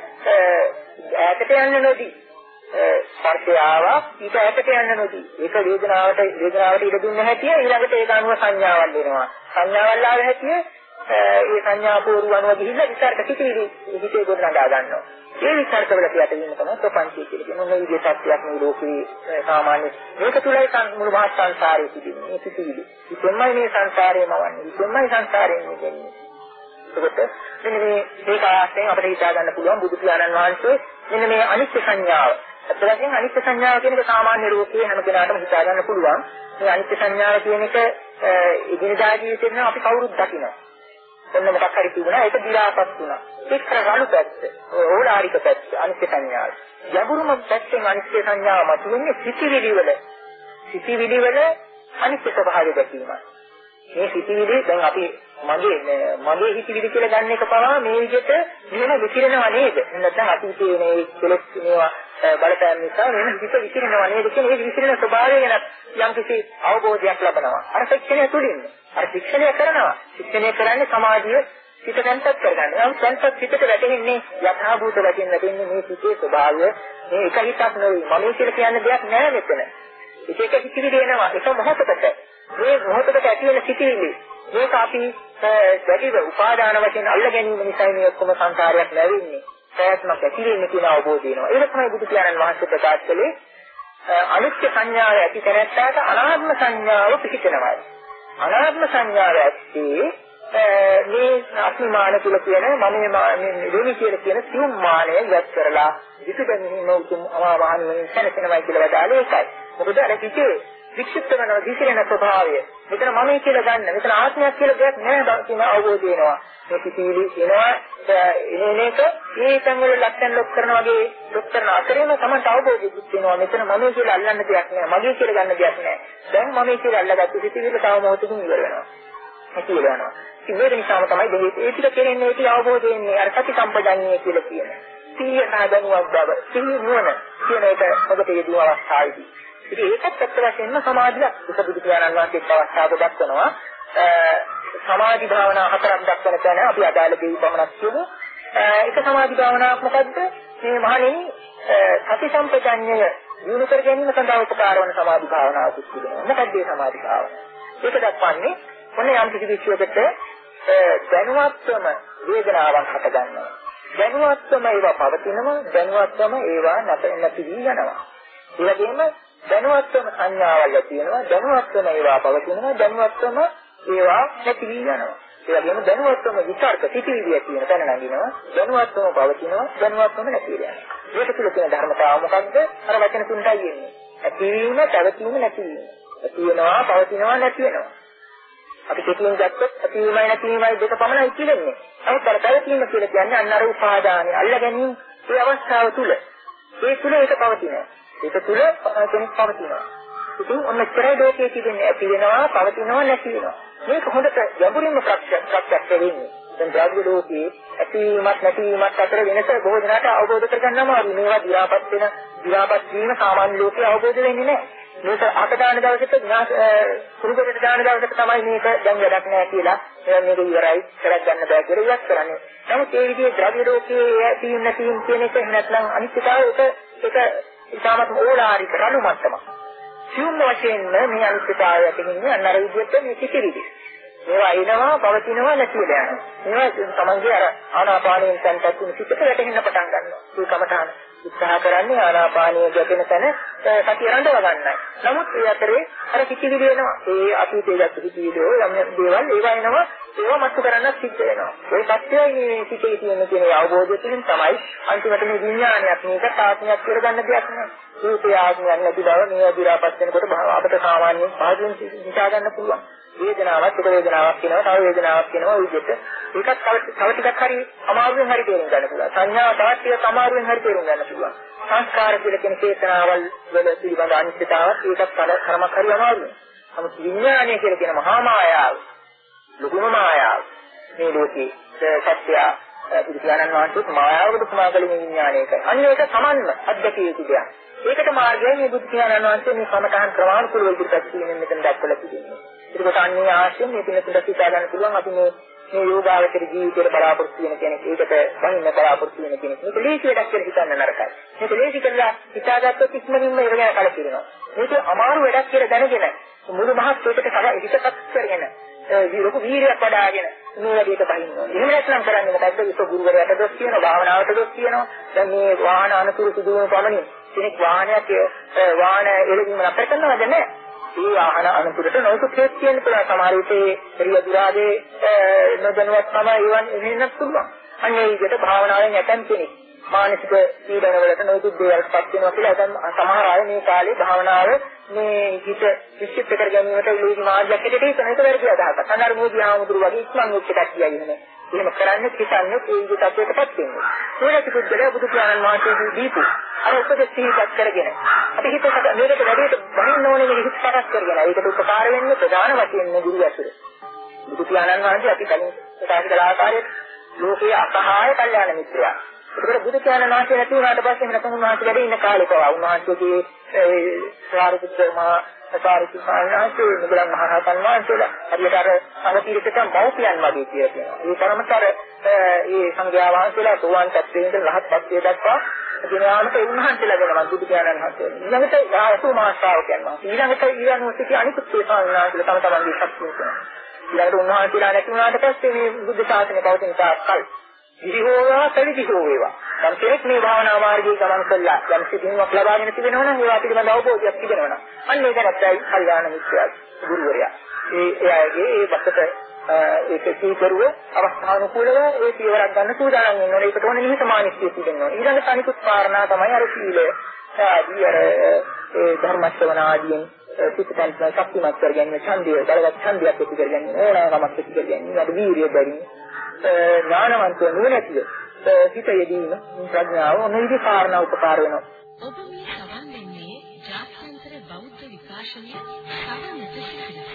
ඈතට යන්න නොදී ස්පර්ශය ආවා ඊට ඈතට යන්න නොදී ඒක වේදනාවට වේදනාවට ඉඩ දුන්න හැටිය ඊළඟට ඒක අනුව සංඥාවල් වෙනවා. සංඥාවල් ආව හැටිය ඒ සංඥා පෝරුව අනුව ගිහිල්ලා විචාරක සිතිවිලි හිතේ ගොඩ නගා ගන්නවා. ඒ විචාරක වල පිට වීම තමයි ප්‍රපංචය කියලා කියන්නේ. මොන විදිහේ සත්‍යයක් මේ ලෝකේ සාමාන්‍ය මේක තුලයි මුළු මහත් සංසාරයේ තිබෙන්නේ. මේ සිතිවිලි. ඉතින්මයි මේ සංසාරයේම වන්නේ. ඉතින්මයි සංසාරයෙන් මිදෙන්නේ. ඒකට මෙන්න මේ මේක ආස්තෙන් අපිට හිතා ගන්න පුළුවන් බුදු පියාණන් වහන්සේ මෙන්න මේ අනිත්‍ය සංඥාව. අත්‍යවශ්‍යම අනිත්‍ය සංඥාව කියන එක සාමාන්‍ය ලෝකයේ හැම කෙනාටම හිතා ගන්න පුළුවන්. මේ අනිත්‍ය සංඥාව කියන එක ඉදිනදා ජීවිතේදී අපි කවුරුත් දකිනවා. ඔන්න මොකක් හරි තිබුණා ඒක දිලාපත් වුණා. ඒක කරගලු පැත්ත. ඕලාරික පැත්ත අනිත්‍ය සංඥාව. යබුරුම පැත්තෙන් අනිත්‍ය සංඥාව මතුවෙන්නේ සිතිවිලි වල. සිතිවිලි වල අනිත්‍ය ස්වභාවය දැකීමයි. මේ සිතිවිලි දැන් අපි මගේ මගේ හිතිවිලි කියලා ගන්න එක පවා මේ විදිහට මෙහෙම විසිරෙනව නේද? නැත්නම් අතීතයේ මේ කෙලෙස් මේවා බලපෑම් නිසා මෙහෙම හිත විසිරෙනව නේද කියන මේ විසිරෙන ස්වභාවය ගැන යම්කිසි අවබෝධයක් ලබනවා. අර ශික්ෂණය තුළින් අර ශික්ෂණය කරනවා. ශික්ෂණය කරන්නේ සමාධිය සිත දැන්පත් කරගන්න. නම් දැන්පත් සිතට වැටෙන්නේ යථාභූත වැටෙන්න දෙන්නේ මේ සිතේ ස්වභාවය. මේ එක හිතක් නෙවෙයි. මම කියලා කියන දෙයක් නෑ මෙතන. ඒක එක හිතිවිලි එනවා. ඒක මොහොතකට. මේ මොහොතකට ඇති වෙන සිතිවිලි මේක අපි වැඩිව උපාදාන වශයෙන් අල්ල ගැනීම නිසා මේ ඔක්කොම සංකාරයක් ලැබෙන්නේ. ප්‍රයත්නක් ඇති වෙන්නේ කියන අවබෝධය එනවා. ඒක තමයි බුදු පියාණන් වහන්සේ ප්‍රකාශ කළේ අනිත්‍ය සංඥාව ඇති කරැත්තාට අනාත්ම සංඥාව පිහිටනවා. අනාත්ම සංඥාව ඇත්තේ මේ අස්මිමාන කියලා කියන මම මේ දෙවි කියලා කියන සියුම් මානය ඉවත් කරලා විසුදෙන්නේ නොඋතුම් අමාවාහන වෙන සැනසෙනවයි කියලා වදාළේ ඒකයි. මොකද අර කිචේ වික්ෂිප්ත වෙන විසිරෙන ස්වභාවය. මෙතන මම කියලා ගන්න. මෙතන ආත්මයක් කියලා දෙයක් නැහැ කියන අවබෝධය එනවා. මේ පිටිවිලි එනවා එනේක මේ තංගල ලක්ෂණ ලොක් කරන වගේ ලොක් කරන අතරේම තමයි අවබෝධයක් වෙනවා. මෙතන මම කියලා අල්ලන්න දෙයක් නැහැ. මගේ කියලා ගන්න දෙයක් නැහැ. දැන් මම කියලා අල්ලගත්තු පිටිවිලි තව මොහොතකින් ඉවර වෙනවා. ඇති වෙනවා. ඉතින් මේක නිසාම තමයි දෙහි ඒ ටික කෙරෙන්නේ ඒ ටික අවබෝධය එන්නේ අර සති සම්පජඤ්ඤය කියලා කියන්නේ. සිහිය නාදනුවක් බව. සිහිය නුවණ කියන එක ඔබට යෙදුව අවස්ථාවේදී ඉතින් ඒකත් ඇත්ත වශයෙන්ම සමාධියක්. ඒක බුදු පියාණන් වහන්සේ අවස්ථාවක දක්වනවා. සමාධි භාවනා හතරක් දක්වන තැන අපි අදාළ දෙවි පමණක් කියමු. එක සමාධි භාවනාවක් මොකද්ද? මේ මහණෙනි සති සම්පජඤ්ඤය දිනු කර ගැනීම සඳහා උපකාර වන සමාධි භාවනාවක් තිබෙනවා. මොකක්ද මේ සමාධි භාවනාව? ඒක දක්වන්නේ මොන යම් කිසි විශ්වයකට දැනුවත්වම වේදනාවක් හට ගන්නවා. දැනුවත්වම ඒවා පවතිනවා, දැනුවත්වම ඒවා නැත නැති වී යනවා. ඒ වගේම දැනුවත්වම සංඥාවල් ඇති වෙනවා, දැනුවත්වම ඒවා පවතිනවා, දැනුවත්වම ඒවා නැති වී යනවා. ඒ වගේම දැනුවත්වම විචාරක සිටිවිලිය තියෙන තැන නගිනවා, දැනුවත්වම පවතිනවා, දැනුවත්වම නැති වෙනවා. මේක තුල තියෙන ධර්මතාව මොකක්ද? අර වචන තුනටයි එන්නේ. ඇතිවීම, පැවතීම, නැතිවීම. ඇති වෙනවා, පවතිනවා, නැති වෙනවා. අපි දෙකෙන් ගත්තොත් ඇතිවීමයි නැතිවීමයි දෙක පමණයි කියන්නේ. නමුත් අර පැවතීම කියලා කියන්නේ අන්න අර උපාදානය අල්ල ගැනීම ඒ අවස්ථාව තුල. ඒ තුල ඒක පවතිනවා. ඒක තුල කෙනෙක් පවතිනවා. ඉතින් ඔන්න ඉතරයි ලෝකයේ තිබෙන්නේ ඇති වෙනවා, පවතිනවා, නැති වෙනවා. මේක හොඳට ගැඹුරින්ම ප්‍රත්‍යක්ෂ වෙන්නේ. දැන් ජාති ලෝකයේ ඇතිවීමත් නැතිවීමත් අතර වෙනස බොහෝ දෙනාට අවබෝධ කරගන්න අමාරුයි. මේවා දි รา පත් වෙන දි รา පත් වීම සාමාන්‍ය ලෝකයේ අවබෝධ වෙන්නේ නැහැ. මේක අත දාන දවසට කුරුකෙට දාන දවසට තමයි මේක දැන් වැඩක් නැහැ කියලා මේක ඉවරයි කරක් ගන්න බෑ කියලා ඉවත් කරන්නේ. නමුත් ඒ විදිහේ ද්‍රව්‍ය ලෝකයේ ඇතිවීම නැතිවීම කියන එක නැත්නම් අනිත්‍යතාවය ඒක ඒක ඉතාමත් ඕලාරික රණු මට්ටමක්. සියුම් වශයෙන්ම මේ අනිත්‍යතාවය ඇතිවෙන්නේ අන්න අර විදිහට මේ කිසිවිදි. මේවා එනවා, පවතිනවා, නැති වෙලා යනවා. මේවා තමන්ගේ අර ආනාපානයෙන් සංකප්පුන සිතට වැටෙන්න පටන් ගන්නවා. ඒ කමඨාන උත්සාහ කරන්නේ ආනාපානීය ගැටෙන තැන සතිය රඳව ගන්නයි. නමුත් ඒ අතරේ අර කිසිවිදි එනවා. ඒ අතීතයේ ගත්ත කිසිවිදි යම් දේවල් ඒවා එනවා. ඒවා මතු කරන්න සිද්ධ වෙනවා. ඒ සත්‍යය මේ සිතේ තියෙන කියන අවබෝධය තුළින් තමයි අන්තිමට මේ විඥානයක් මේක තාත්මයක් කියලා ගන්න දෙයක් නෑ. රූපය ආත්මයක් නැති බව මේ දි รา පත් වෙනකොට අපිට සාමාන්‍යයෙන් පහදින් හිතා ගන්න පුළුවන්. වේදනාවක් එක වේදනාවක් කියනවා, තව වේදනාවක් කියනවා. ඒ විදිහට ඒකත් තව ටිකක් හරි අමාරුවෙන් හරි තේරුම් ගන්න පුළුවන්. සංඥාව තවත් ටිකක් අමාරුවෙන් හරි තේරුම් ගන්න පුළුවන්. සංස්කාර කියලා කියන චේතනාවල් වල පිළිබඳ අනිත්‍යතාවක් ඒකත් තරමක් හරි අමාරුයි. නමුත් විඥානය කියලා කියන මහා මායාව, ලොකුම මායාව මේ ලෝකේ සත්‍ය බුදුසසුන වහන්සේත් මායාවකට සමාගල විඥානයක. අන්න ඒක සමන්ව අධ්‍යක්ෂ යුතු දෙයක්. ඒකට මාර්ගය මේ බුදුසසුන වහන්සේ මේ සමතහන් ක්‍රමානුකූලව ඉදිරිපත් කිරීමෙන් මෙතන දක්වලා තිබෙනවා. ඒකට අන්නේ ආශ්‍රයෙන් මේ පිළිතුරට සිතා ගන්න පුළුවන් අපි මේ මේ යෝගාවචර ජීවිතේට බලාපොරොත්තු වෙන කෙනෙක්. ඒකට වහින්න බලාපොරොත්තු වෙන කෙනෙක්. මේක ලේසි වැඩක් කියලා හිතන්න නරකයි. මේක ලේසි කියලා හිතාගත්තොත් ඉක්මනින්ම ඒක ගැන කලකිරෙනවා. මේක අමාරු වැඩක් කියලා දැනගෙන මුළු මහත් ඒකට හිතපත් කරගෙන ලොකු වීර්යයක් වඩාගෙන මේ වැඩේට බහින්නවා. එහෙම නැත්නම් කරන්නේ මොකද්ද? ඒක ගුරුවරයාට දොස් කියනවා, භාවනාවට දොස් කියනවා. දැන් මේ වාහන අනුතුරු සිදුවන පමණින් කෙනෙක් වාහනයක් වාහන එළවීම නතර කරනවද නැහැ? ඒ වාහන අනුතුරට නොයෙකුත් හේතු කියන්න පුළුවන්. සමහර විට රිය දුරාගේ නොදැනුවත් තමයි ඒවන් එන්නත් පුළුවන්. අන්න ඒ විදිහට භාවනාවෙන් ඇතන් කෙනෙක් මානසික පීඩන වලට නොයෙකුත් දේවල්පත් වෙනවා කියලා දැන් සමහර අය මේ කාලේ භාවනාව මේ හිත විශ්චිත කර ගැනීමට ලෝකී මාර්ගයක් හැටියට හිතන එක වැරදි අදහසක්. අනාර මොදී ආමුදුරු වගේ ඉක්මන් වෙච්ච එකක් කියන්නේ. එහෙම කරන්නේ කිසන්නේ ඒ විදිහට අපේටපත් වෙන්නේ. ඒකට පුදුදලා බුදු පියාණන් වහන්සේ දීපු අර උපදෙස් සිහිපත් කරගෙන අපි හිතට මේකට වැඩිට බහින්න ඕනේ මේ හිත සකස් කරගෙන ඒකට උපකාර වෙන්නේ ප්‍රධාන වශයෙන් ගුරු ඇසුර. බුදු පියාණන් වහන්සේ අපි කලින් ප්‍රකාශ කළ ආකාරයට ලෝකයේ අසහාය කල්යාණ මිත්‍රයා. ඒකට බුදු පියාණන් වහන්සේ නැති වුණාට පස්සේ මෙන්න උන්වහන්සේ වැඩ ඉන්න කාලේ පවා උන්වහන්සේගේ ඒ සාරිපුත්‍රමා සාරිපුත්‍ර සාරාංශයේ මුගලන් මහ රහතන් වහන්සේලා හරියට අර සංගීතයට මව්පියන් වගේ කියලා කියනවා. ඒ තරමට අර ඒ සංඝයා වහන්සේලා සෝවාන් තත්ත්වයේ ඉඳලා රහත් ත්‍ත්වයට දක්වා ගෙනාමට උන්වහන්සේලා වෙනවා බුදු පියාණන් වහන්සේ. ඊළඟට ආසු මාස්ටාවකයන් වහන්සේ. ඊළඟට ඊළඟට කිය අනිකුත් ඒ සාරාංශලා තම තමන්ගේ ශක්තිය කරනවා. ඊළඟට උන්වහන්සේලා නැති වුණාට පස්සේ මේ බුද්ධ ශාසනය පවතින තාක්කල් විහිෝවා සැලකිසෝ වේවා. දැන් කෙනෙක් මේ භාවනා මාර්ගයේ ගමන් කළා. යම් සිතින්වක් ලබාගෙන තිබෙනවා නම් ඒවා පිළිබඳ අවබෝධයක් තිබෙනවා නම් අන්න ඒක නැත්නම් කල්යාණ මිත්‍යා ගුරුවරයා. ඒ එයාගේ ඒ වත්තට ඒක සීකරුව අවස්ථානුකූලව ඒ පියවරක් ගන්න සූදානම් වෙනවා. ඒකට ඕනේ නිහතමානීත්වය තිබෙනවා. ඊළඟට අනිකුත් කාරණා තමයි අර සීලය. ආදී අර ඒ ධර්ම ශ්‍රවණ ආදීන් පිටතෙන් ශක්තිමත් කර ගැනීම, ඡන්දය, බලවත් ඡන්දයක් ඇති කර ගැනීම, ඕනෑමක් ඇති කර ගැනීම, අද වීරිය බැරි ඥානවන්ත නුවණැතිව හිත යෙදීම ප්‍රඥාව මොනවිද කාරණා උපකාර වෙනවා. ඔබ මේ සවන් දෙන්නේ ජාත්‍යන්තර බෞද්ධ විකාශනය සමනත සිසිලස.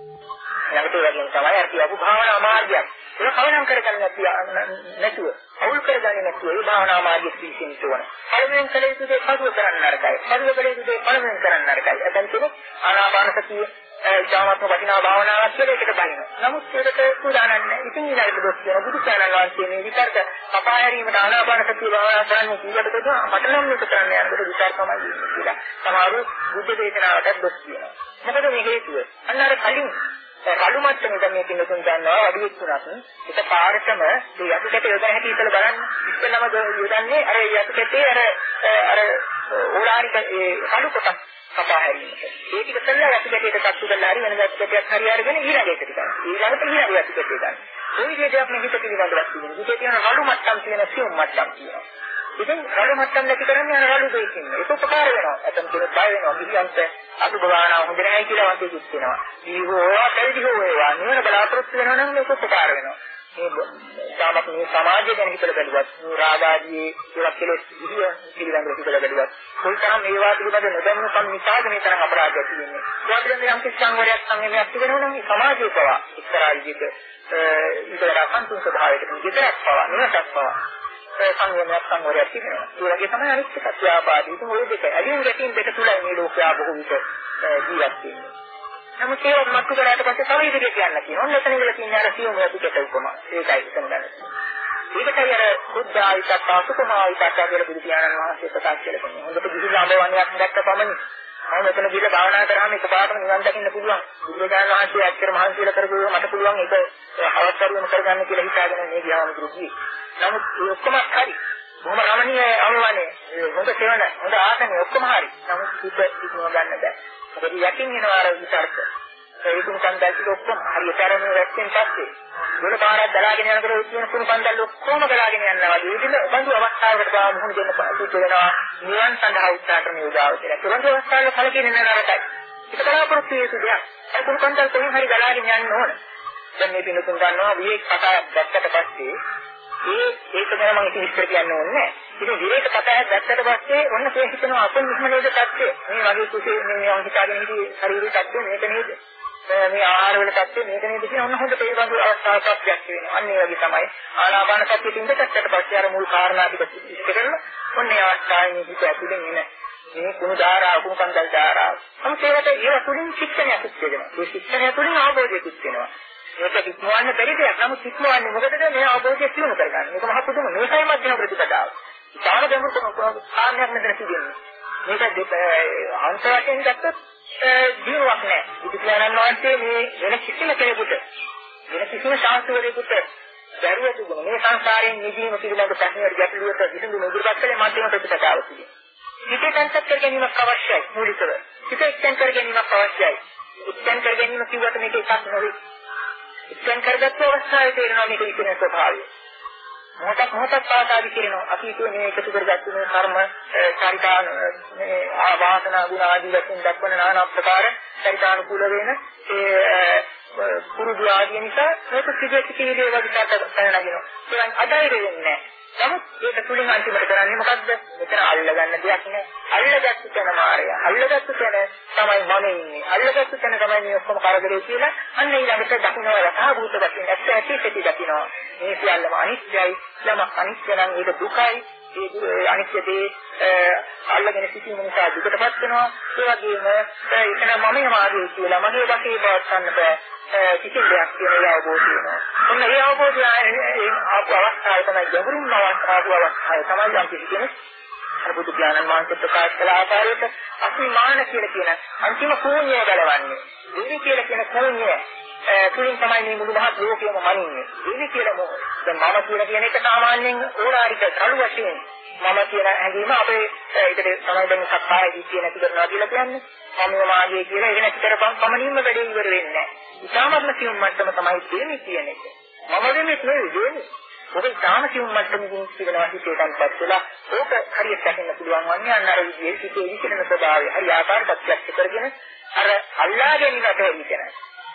ළඟට වගේම තමයි අර කියපු භාවනා මාර්ගයක්. ඒක කවනම් කරගන්න නැතුව, අවුල් කරගන්නේ නැතුව ඒ භාවනා මාර්ගයේ පිහින් තෝරන. පළවෙනින් කලේ සුදේ පසුව කරන්න නරකයි. පසුව කලේ සුදේ පළවෙනින් කරන්න නරකයි. එතන කියන්නේ ආනාපාන සතිය ඉතාමත්ම වටිනා භාවනාවක් කියලා ඒකට බහිනවා. නමුත් ඒකට සූදානම් නැහැ. ඉතින් ඊළඟට දොස් කියන බුදු සාරණ වහන්සේ මේ විතරක කපා හැරීමට ආනාපාන සතිය භාවනා කරන්න කීයකට දෙනවා. මට නම් මේක කරන්න යනකොට විතර තමයි ඉන්නේ කියලා. සමහරව බුද්ධ දේශනාවකට දොස් කියනවා. මොකද මේ හේතුව? අන්න අර කලින් රළු මට්ටමේ දැන් මේ කිනුතුන් ගන්නවා වැඩි වෙච්චුණත් එක පාරටම මේ යටිකට යොදා හැටි ඉතල බලන්න. ඉතලම යොදන්නේ අර යටිකටේ අර අර ඕලාරික ඒ රළු කොටස් කපා හැරීමට. ඒ ටික කළා යටිකටේට සතු කරලා හරි වෙන යටිකටයක් හරි අරගෙන ඊළඟට ටිකක්. ඊළඟට ඊළඟ යටිකටේ ගන්න. කොයි විදිහටම මේක පිළිබඳව තියෙනවා. විදිහට තියෙන රළු මට්ටම් තියෙන සියුම් මට්ටම් තියෙනවා. ඉතින් රළු මට්ටම් නැති කරන්නේ අර රළු දෙකින්. ඒක උපකාර වෙනවා. අතන කෙනෙක් බය වෙනවා. කිසියම්ත අසුභවානා හොඳ නැහැ කියලා වගේ කිස් වෙනවා. දීහෝ පැවිදි හෝ ඒවා නිවන බලාපොරොත්තු වෙනවා නම් මේක උපකාර වෙනවා. මේ සාමක මේ සමාජය ගැන හිතලා බැලුවත් මේ රාගාදී ඒවා කෙලෙස් ඉහිය පිළිබඳව හිතලා බැලුවත් කොයිතරම් මේවා පිළිබඳ නොදැනුම්කම් නිසාද මේ තරම් අපරාධයක් තියෙන්නේ. ඒවලදී යම් කිසි සංවරයක් සංයමයක් තිබෙනවා නම් මේ සමාජයේ පවා එක්තරා විදිහට ඉතලා සම්පූර්ණ ස්වභාවයකට විතරක් පවා නිවසක් පවා සංයමයක් සංවරයක් තිබෙනවා. ඒ වගේ තමයි අනිත් එකක් ව්‍යාපාදී. ඒක ඔය දෙක ඇලින් ගැටින් දෙක තුලයි මේ ලෝකයා බොහෝ විට ජීවත් වෙන්නේ. නමුත් ඒක මතු කරාට පස්සේ තව ඉදිරියට යන්න කියනවා. ඔන්න එතන ඉඳලා තියෙන අර සියුම් යටිකට උපමා. ඒකයි එතන ගන්න. ඒකටයි අර බුද්ධායිතත් අසුකමායිතත් කියලා බුදු පියාණන් වහන්සේ ප්‍රකාශ කළේ. හොඳට විහිලා අඹවන්නයක් දැක්ක පමණි. මම මෙතන ගිහලා භාවනා කරාම එකපාරටම නිවන් දකින්න පුළුවන්. බුදුරජාණන් වහන්සේ ඇත්තටම මහන්සි වෙලා කරගුවා මට පුළුවන් ඒක අවස්ථාවෙම කරගන්න කියලා හිතාගෙන මේ ගියාම දුරුකී. නමුත් ඒ ඔක්කොම හරි. බොහොම රමණීය අවවානේ. හොඳ සේවන හොඳ ආසනේ ඔක්කොම හරි. නමුත් හිත ඉක්මව ගන්න බෑ. මොකද යකින් එනවා අර විචාරක. ඒකුන් කන්දල්ටි ඔක්කොම හරියට අරගෙන වැක්කෙන් පස්සේ මොන පාරක් දලාගෙන යනකොට ඒ කියන කුණු කන්දල් ඔක්කොම ගලාගෙන යනවා වගේ. ඉතින් බඳු අවස්ථාවකට බා මුහුණ දෙන්න පාසුත් වෙනවා. නිවන් සඳහා උත්සාහ කරන යෝගාව කියලා. ඒ වගේ අවස්ථාවල කලකිරෙන්නේ නැහැ නරකයි. ඒක බලාපොරොත්තු වේසු දෙයක්. ඒ කුණු කන්දල් කොහෙන් හරි ගලාගෙන යන්න ඕන. දැන් මේ පිනුතුන් ගන්නවා විවේක කතාවක් දැක්කට පස්සේ ඒ ඒක ගැන මම ඉතින් විස්තර කියන්න ඕනේ නැහැ. ඉතින් විවේක කතාවක් දැක්කට පස්සේ ඔන්න තේ හිතනවා අපෙන් ඉක්ම නේද තත්ත්වය. මේ වගේ කුසේ මේ මම හිතාගෙන හිටියේ ශරීරයේ තත්ත්වය මේක නේද? මේ ආහාර වල තත්ත්වය මේක නේද කියන ඔන්න හොඳට ඒ වගේ අවස්ථාවක් වෙනවා. අන්න ඒ වගේ තමයි ආනාපාන සතියේ ඉඳකට පස්සේ අර මුල් කාරණා ටික ඉස්ත කරන ඔන්න ඒ අවස්ථාවේ මේ පිට ඇතුලෙන් එන මේ කුණු ධාරා කුණු කන්දල් ධාරා. නමුත් ඒකට ඒව තුලින් ශික්ෂණයක් උත්සේදනවා. ඒ ශික්ෂණය තුලින් අවබෝධයක් උත්සේනවා. ඒක ඉක්මවන්න බැරි දෙයක්. නමුත් ඉක්මවන්නේ මොකටද? මේ අවබෝධය තියුණු කරගන්න. මේක මහ පුදුම මේකයි මධ්‍යම ප්‍රතිපදාව. ඉතාල ගැඹුරු කාරණයක් මෙතන තිබෙනවා. මේක දෙක අංශ වශයෙන් ගත්තොත් දිනුවක් නැහැ. බුදු පියාණන් වහන්සේ මේ වෙන කිසිම කෙනෙකුට වෙන කිසිම ශාස්ත්‍රවේදෙකුට බැරිව තිබුණා. මේ සංසාරයෙන් නිදීම පිළිබඳ ප්‍රශ්නවල ගැටලුවට විසඳුම ඉදිරිපත් කළේ මධ්‍යම ප්‍රතිපදාව තුලින්. හිතේ සංසප් කර ගැනීමක් අවශ්‍යයි මූලිකව. හිතේ එක්තෙන් කර ගැනීමක් අවශ්‍යයි. එක්තෙන් කර ගැනීම කිව්වට මේක එකක් නෙවෙයි. එක්තෙන් කරගත්තු අවස්ථාවේ තේරෙනවා මේක ඉතිරි ස්වභාවය. මොහොතක් මොහොතක් පාසා විකිරෙනවා. අපි හිතුවේ මේ එකතු කරගත්තු මේ කර්ම චරිතාන මේ ආවාසනා ගුණ ආදී වශයෙන් දක්වන নানা ආකාර චරිතානුකූල වෙන ඒ පුරුදු ආදී නිසා මේක සිදුවෙච්ච කීලේ වගේ තත්ත්වයක් නැගෙනවා. ඒවන් අධෛර්ය වෙන්නේ නැහැ. නමුත් ඒක තුලින් අන්තිමට කරන්නේ මොකද්ද? මෙතන අල්ලගන්න දෙයක් නෑ. අල්ලගත්තු තැන මායя. අල්ලගත්තු තැන තමයි මම ඉන්නේ. අල්ලගත්තු තැන තමයි මේ ඔක්කොම කරදරේ කියලා. අන්න ඊළඟට දකින්නවා යථා භූත දකින්න ඇත්ත ඇති ඇති දකින්නවා. මේ සියල්ලම අනිත්‍යයි. ළම අනිත්‍ය නම් ඒක දුකයි. ඒ අනිත්‍යදී අල්ලගෙන සිටීම නිසා දුකටපත් වෙනවා. ඒ වගේම එතන මම මාගේ කියලා මගේ වශයෙන් බවස්සන්න බෑ. කිසිම දෙයක් කියන අවබෝධය වෙනවා. ඔන්න ඒ අවබෝධය ආපු අවස්ථාවේ තමයි ගැඹුරින්ම ආපු අවස්ථාවේ තමයි අපි කියන්නේ අර බුදු පියාණන් වහන්සේ ප්‍රකාශ කළ ආකාරයට අසීමාන කියලා කියන අන්තිම ශූන්‍යය ගලවන්නේ. දෙවි කියලා කියන ශූන්‍යය තුලින් තමයි මේ මුළු මහත් ලෝකයම මනින්නේ. දෙවි කියලා මොකද? දැන් මම කියලා කියන එක සාමාන්‍යයෙන් ඕලාරික කළු වශයෙන් මම කියන හැඟීම අපේ ඒකට තමයි දැන් සත්‍යය දිස්සිය නැති කරනවා කියලා කියන්නේ. මම මාගේ කියලා ඒක නැති කරපම් පමණින්ම වැඩේ ඉවර වෙන්නේ නැහැ. ඉතාමත්ම සියුම් මට්ටම තමයි දෙවි කියන එක. මම දෙමෙත් නෙවෙයි දෙවි. ඔබ ඉතාම සියුම් මට්ටමකින් සිදෙනවා හිතේටපත් වෙලා ඕක හරියට දකින්න පුළුවන් වන්නේ අන්න අර විදිහේ හිතේ විසිරෙන ස්වභාවය. හරි ආකාර ප්‍රත්‍යක්ෂ කරගෙන අර අල්ලා ගැනීමට වෙන්නේ.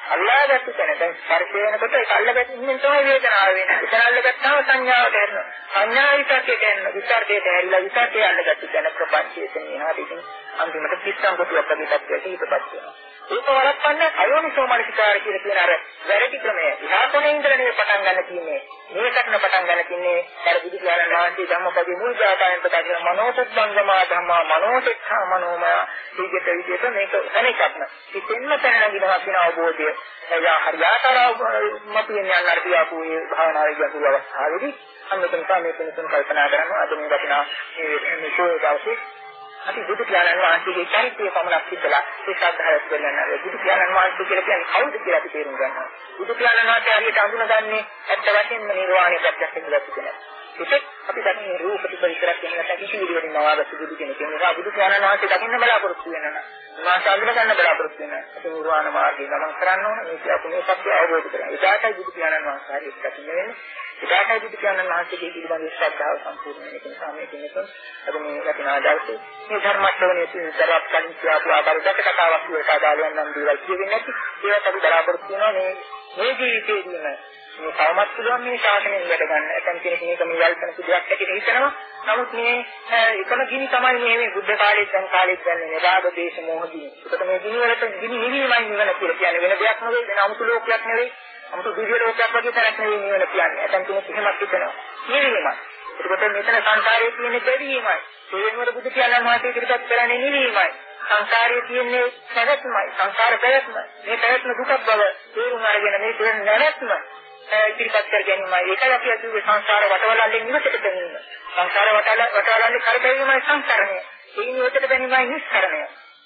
අල්ලාගත්තු තැන දැන් ස්පර්ශ වෙනකොට ඒක අල්ලගත්තින් තමයි වේදනාව වෙන්නේ. ඒක අල්ලගත්තාම සංඥාවට එනවා. සංඥා විතරකේ එන්න විතරකේට ඇරිලා විතරකේ අල්ලගත්තු තැන ප්‍රපංචයේ තේනවා. ඉතින් අන්තිමට පිටසම් කොටුවක් වගේ තත්ත්වයකට හිතපත් වෙනවා. ඒක වළක්වන්න අයෝනිසෝ මනසිකාර කියලා කියන අර වැරදි ක්‍රමය. ඉහාකොනේ ඉඳලා නේ පටන් ගන්න තියෙන්නේ. මේකටන පටන් ගන්න තියෙන්නේ අර බුදු දානන් වහන්සේ ධම්මපදයේ මුල් ජාතයෙන් ප්‍රකාශ කරන මනෝසුද්ධංගමා ධම්මා මනෝසෙක්ඛා මනෝමය විදිත විදිත මේක අනේකත්න. ඉතින්ම තැනනගිනවා කියන අවබෝධය. එයා හරියාකාරව මතුවෙන්නේ අන්නර පියාපු මේ භාවනාවේ ගැඹුරු අවස්ථාවේදී අන්නතන තමයි කෙනෙකුට කල්පනා කරනවා අද මේ වටිනා මේ මේ ෂෝ දවසේ අපි බුදු පියාණන් වහන්සේගේ චරිතය පමණක් සිද්ධලා ඒ ශ්‍රද්ධාවත් වෙනවා. බුදු පියාණන් වහන්සේ කියලා කියන්නේ කවුද කියලා අපි තේරුම් ගන්නවා. බුදු පියාණන් වහන්සේ හරියට අඳුනගන්නේ ඇත්ත වශයෙන්ම නිර්වාණය ප්‍රත්‍යක්ෂ කරගන්න. ඒක අපි දන්නේ රූප ප්‍රතිපරිසරයක් කියන එක කිසි විදිහකින් නවාගත් බුදු කෙනෙක්. ඒ නිසා බුදු පියාණන් වහන්සේ දකින්න බලාපොරොත්තු වෙනවා. මාස අඳුන ගන්න බලාපොරොත්තු වෙනවා. අපි නිර්වාණ මාර්ගය ගමන් කරන්න ඕන. මේක අපි මේ සත්‍ය අවබෝධ කරගන්න. ඒකයි බුදු පියාණන් වහන්සේ හරියට දකින්න වෙන්නේ. ඒකයි බුදු පියාණන් වහන්සේගේ පිළිබඳ ශ්‍රද්ධාව සම්පූර්ණ වෙන නිසා මේ කෙනෙක් අද මේ වටිනා දවසේ මේ ධර්ම ශ්‍රවණයේ සරත් කලින් කියපු ආකාරයට කතාවක් වලට අදාළ නම් දේවල් කියවෙන්නේ නැති ඒවත් අපි බලාපොරොත්තු වෙනවා මේ මේ ජීවිතේදීම මේ තවමත් පුළුවන් මේ ශාසනයෙන් වැඩ ගන්න. ඇතම් කෙනෙක් මේක මේ වල්පන සුදුයක් ඇටියට හිතනවා. නමුත් මේ එකම ගිනි තමයි මේ මේ බුද්ධ කාලේ දැන් කාලේ කියන්නේ රාග දේශ මොහ ගිනි. ඒකට මේ ගිනි වලට ගිනි නිවීමයි නිවන කියලා කියන්නේ වෙන දෙයක් නෙවෙයි, වෙන අමුතු ලෝකයක් නෙවෙයි. අමුතු දිව්‍ය ලෝකයක් වගේ තරක් නෙවෙයි නිවන කියන්නේ. ඇතම් කෙනෙක් එහෙමත් හිතනවා. නිවීමයි. ඒකට මෙතන සංසාරයේ තියෙන දෙවියමයි. ඒ වෙනුවට බුදු පියාණන් වහන්සේ ඉදිරිපත් කරන්නේ නිවීමයි. සංසාරයේ තියෙන්නේ පැවැත්මයි. සංසාර පැවැත්ම. මේ පැවැත්ම දුකක් බව තේරුම් අරගෙන මේ දෙන්න නැවැත්ම ඉදිරිපත් කර ගැනීමයි. ඒකයි අපි අද සංසාර වටවලල්ලෙන් නිවසට ගැනීම. සංසාර වටවල වටවලල්ලේ කරදරීමයි සංසාරණය. ඒ නිවසට ගැනීමයි නිස්සරණය.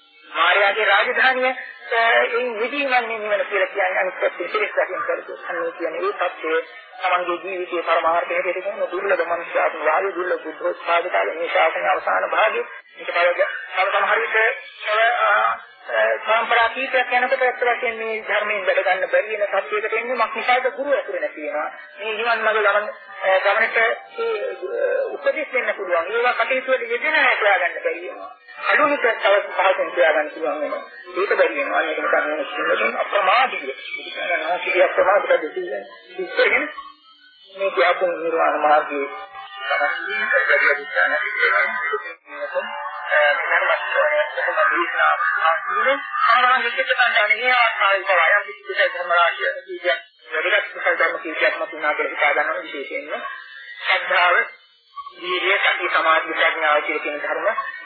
මායාවේ රාජධානිය ඒ විදීමන්නේ නිවන කියලා කියන්නේ අනිත් පැත්තේ පිළිස්සකින් කරපු අන්නේ කියන්නේ ඒ පැත්තේ තමන්ගේ ජීවිතයේ පරමාර්ථය හැටියට කියන දුර්ලභ මනුෂ්‍යාත්ම වායු දුර්ලභ බුද්ධෝත්පාද කාලේ මේ ශාසනයේ අවසාන භාගයේ මේක බලද සමහර විට සම්ප්‍රාය කීපයක් යනකොට ඇත්ත වශයෙන් මේ ධර්මයෙන් වැඩ ගන්න බැරි වෙන සත්‍යයකට එන්නේ මක් නිසාද ගුරු ඇතුළේ නැති වෙනවා. මේ නිවන් මාර්ග ගමන ගමනට ඒ උපදෙස් දෙන්න පුළුවන්. ඒවා කටයුතු වල යෙදෙන අය හොයාගන්න බැරි වෙනවා. අලුනික තව පහසෙන් හොයාගන්න පුළුවන් වෙනවා. ඒක බැරි වෙනවා. මේක තමයි සිංහලෙන් අප්‍රමාදීය. ඒක නාසිකය අප්‍රමාදක දෙන්නේ. ඉස්සරගෙන මේ කියපු නිර්වාණ මාර්ගයේ තමයි වැඩි දිශාන ඉස්සරහට ධර්මස්වරය කොහොමද දීලා ආන්නේ ආරම්භ කිච්චකන්ඩානේ ආස්වායි පවයන් කිච්ච ධර්මරාජ්‍ය කිය වැඩිලක් කුසල ධර්ම කීපයක් මතුනා කියලා හිතා ගන්නවා විශේෂයෙන්ම ශ්‍රද්ධාව දීර්ය සති සමාධි ප්‍රඥාව කියන ධර්ම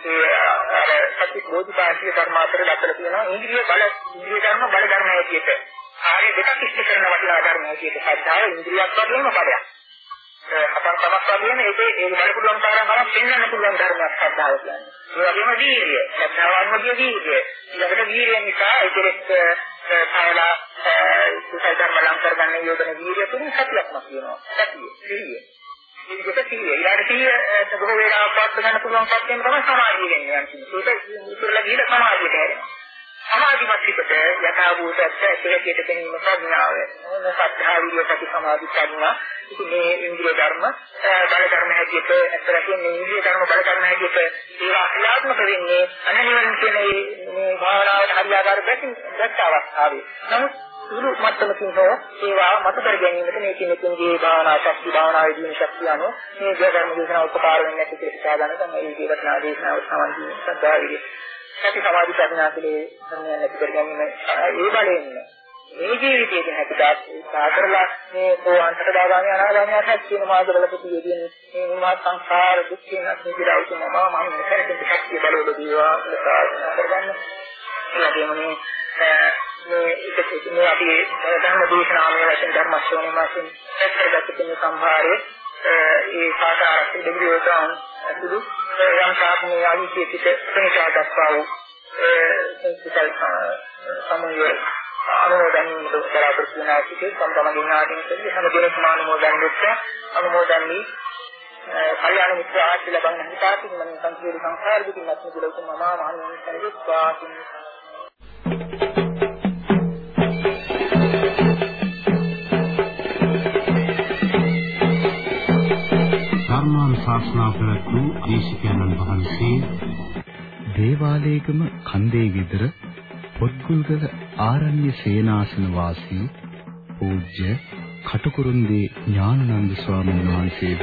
ඒ සති බෝධිපාක්ෂික ධර්ම අතර දැක්වලා තියෙනවා. ඉන්ද්‍රිය බල ඉන්ද්‍රිය ධර්ම බල ධර්ම හැටියට ආර්ය දෙකක් ඉස්ත කරන වටිනා ධර්ම හැටියට ශ්‍රද්ධාව ඉන්ද්‍රියක් වගේම බලයක්. අපන් තමක් වගේම ඒකේ ඒ බල පුළුවන් තරම් කරක් පෙන්වන්න පුළුවන් ධර්මයක් ශ්‍රද්ධාව කියන්නේ. ඒ වගේම වීර්යය. ශ්‍රද්ධාව අනුමතිය වීර්යය. ඊළඟට වීර්යය නිසා ඒකෙත් පහලා කුසල ධර්ම ලං කරගන්න යොදන වීර්යය තුලින් සතියක්ම කියනවා. සතිය. සිහිය. මේක සිහිය. ඊළඟට සිහිය බොහෝ වේලාවක් පවත් ගන්න පුළුවන් කප්පෙන් තමයි සමාධිය වෙන්නේ යන්නේ. ඒක ඉතුරුලා ගිහින් සමාධියට හැරෙනවා. සමාධිමත් පිටට යථාභූත ඇත්තට දෙනීම ප්‍රඥාව. මොන සත්‍යා විරිය සති සමාධි ප්‍රඥා. ඉතින් මේ ඉන්ද්‍රිය ධර්ම බල ධර්ම හැටියට ඇත්තටම මේ ඉන්ද්‍රිය ධර්ම බල ධර්ම හැටියට ඒවා ක්‍රියාත්මක වෙන්නේ අනනිවන් කියන මේ භාවනාවට හරියාකාර දැකින් දැක්ක අවස්ථාවේ. නමුත් සුළු මට්ටමකින් හෝ ඒවා මත කර ගැනීමට මේ කෙනෙකුගේ භාවනා ශක්ති භාවනාවේ දින ශක්තිය අනුව මේ ධර්ම දේශනාව උපකාර වෙන්නේ නැති කියලා හිතා ගන්න තමයි මේ වටිනා දේශනාව සම්බන්ධයෙන් සත්‍යා විරිය සති සමාධි ප්‍රඥා පිළේ ධර්මයන් නැති කර ගැනීම ඒ බලයෙන් මේ ජීවිතයේ හැකියාව සාකරලා මේ සෝවාන්ට දාගාමී අනාගාමී අසත් කියන මාර්ගවල ප්‍රතියේදී මේ මහා සංසාර දුක්ඛින් අත්මිදලා උතුම මම මම මෙතනට ශක්තිය බලවල දීවා කරගන්න. ඒ වගේම මේ මේ ඒක මේ අපි ධර්ම දේශනාවේ වශයෙන් ධර්ම ශ්‍රවණය මාසෙන් එක්කගත කරන සම්භාරයේ ඒ සාකාරක දෙවියෝගාන් අතුළු යම් සාපනේ ආවිසිය පිට ප්‍රේෂා දක්වා වූ ඒ සිතල් සමුය අනුමෝදන් බලාපොරොත්තු වෙන ආකාරයේ සම්පූර්ණ ගුණාදීන් හැම දෙනෙක් මානමෝදන් වෙච්ච අනුමෝදන් වී කල්‍යාණ මිත්‍ර ආශ්‍රය ලබන හිතාකින් මම සංකීර්ණ සංසාර දුකින් අත් මිදලා උතුම් මහා මහණෙනි සරිත්වා ධර්මානුශාසනා ප්‍රවතු දේශිකානන් වහන්සේ දේවාලයේගම කන්දේ විතර පොත්ගුල්ගල ආරණ්‍ය සේනාසන වාසී පූජ්‍ය කටුකුරුන්දී ඥානানন্দ ස්වාමීන් වහන්සේ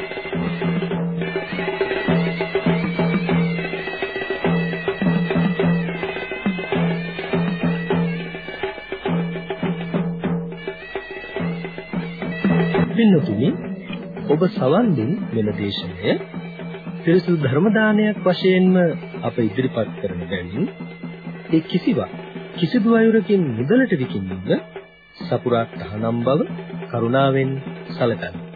පින්නතුනි ඔබ සවන් දෙන මෙල දේශනය පිරිසුදු ධර්ම දානයක් වශයෙන්ම අප ඉදිරිපත් කරන බැවින් ඒ කිසිවක් කිසිදු අයුරකින් මුදලට විකිණීම සපුරා තහනම් බව කරුණාවෙන් සැලකන්න.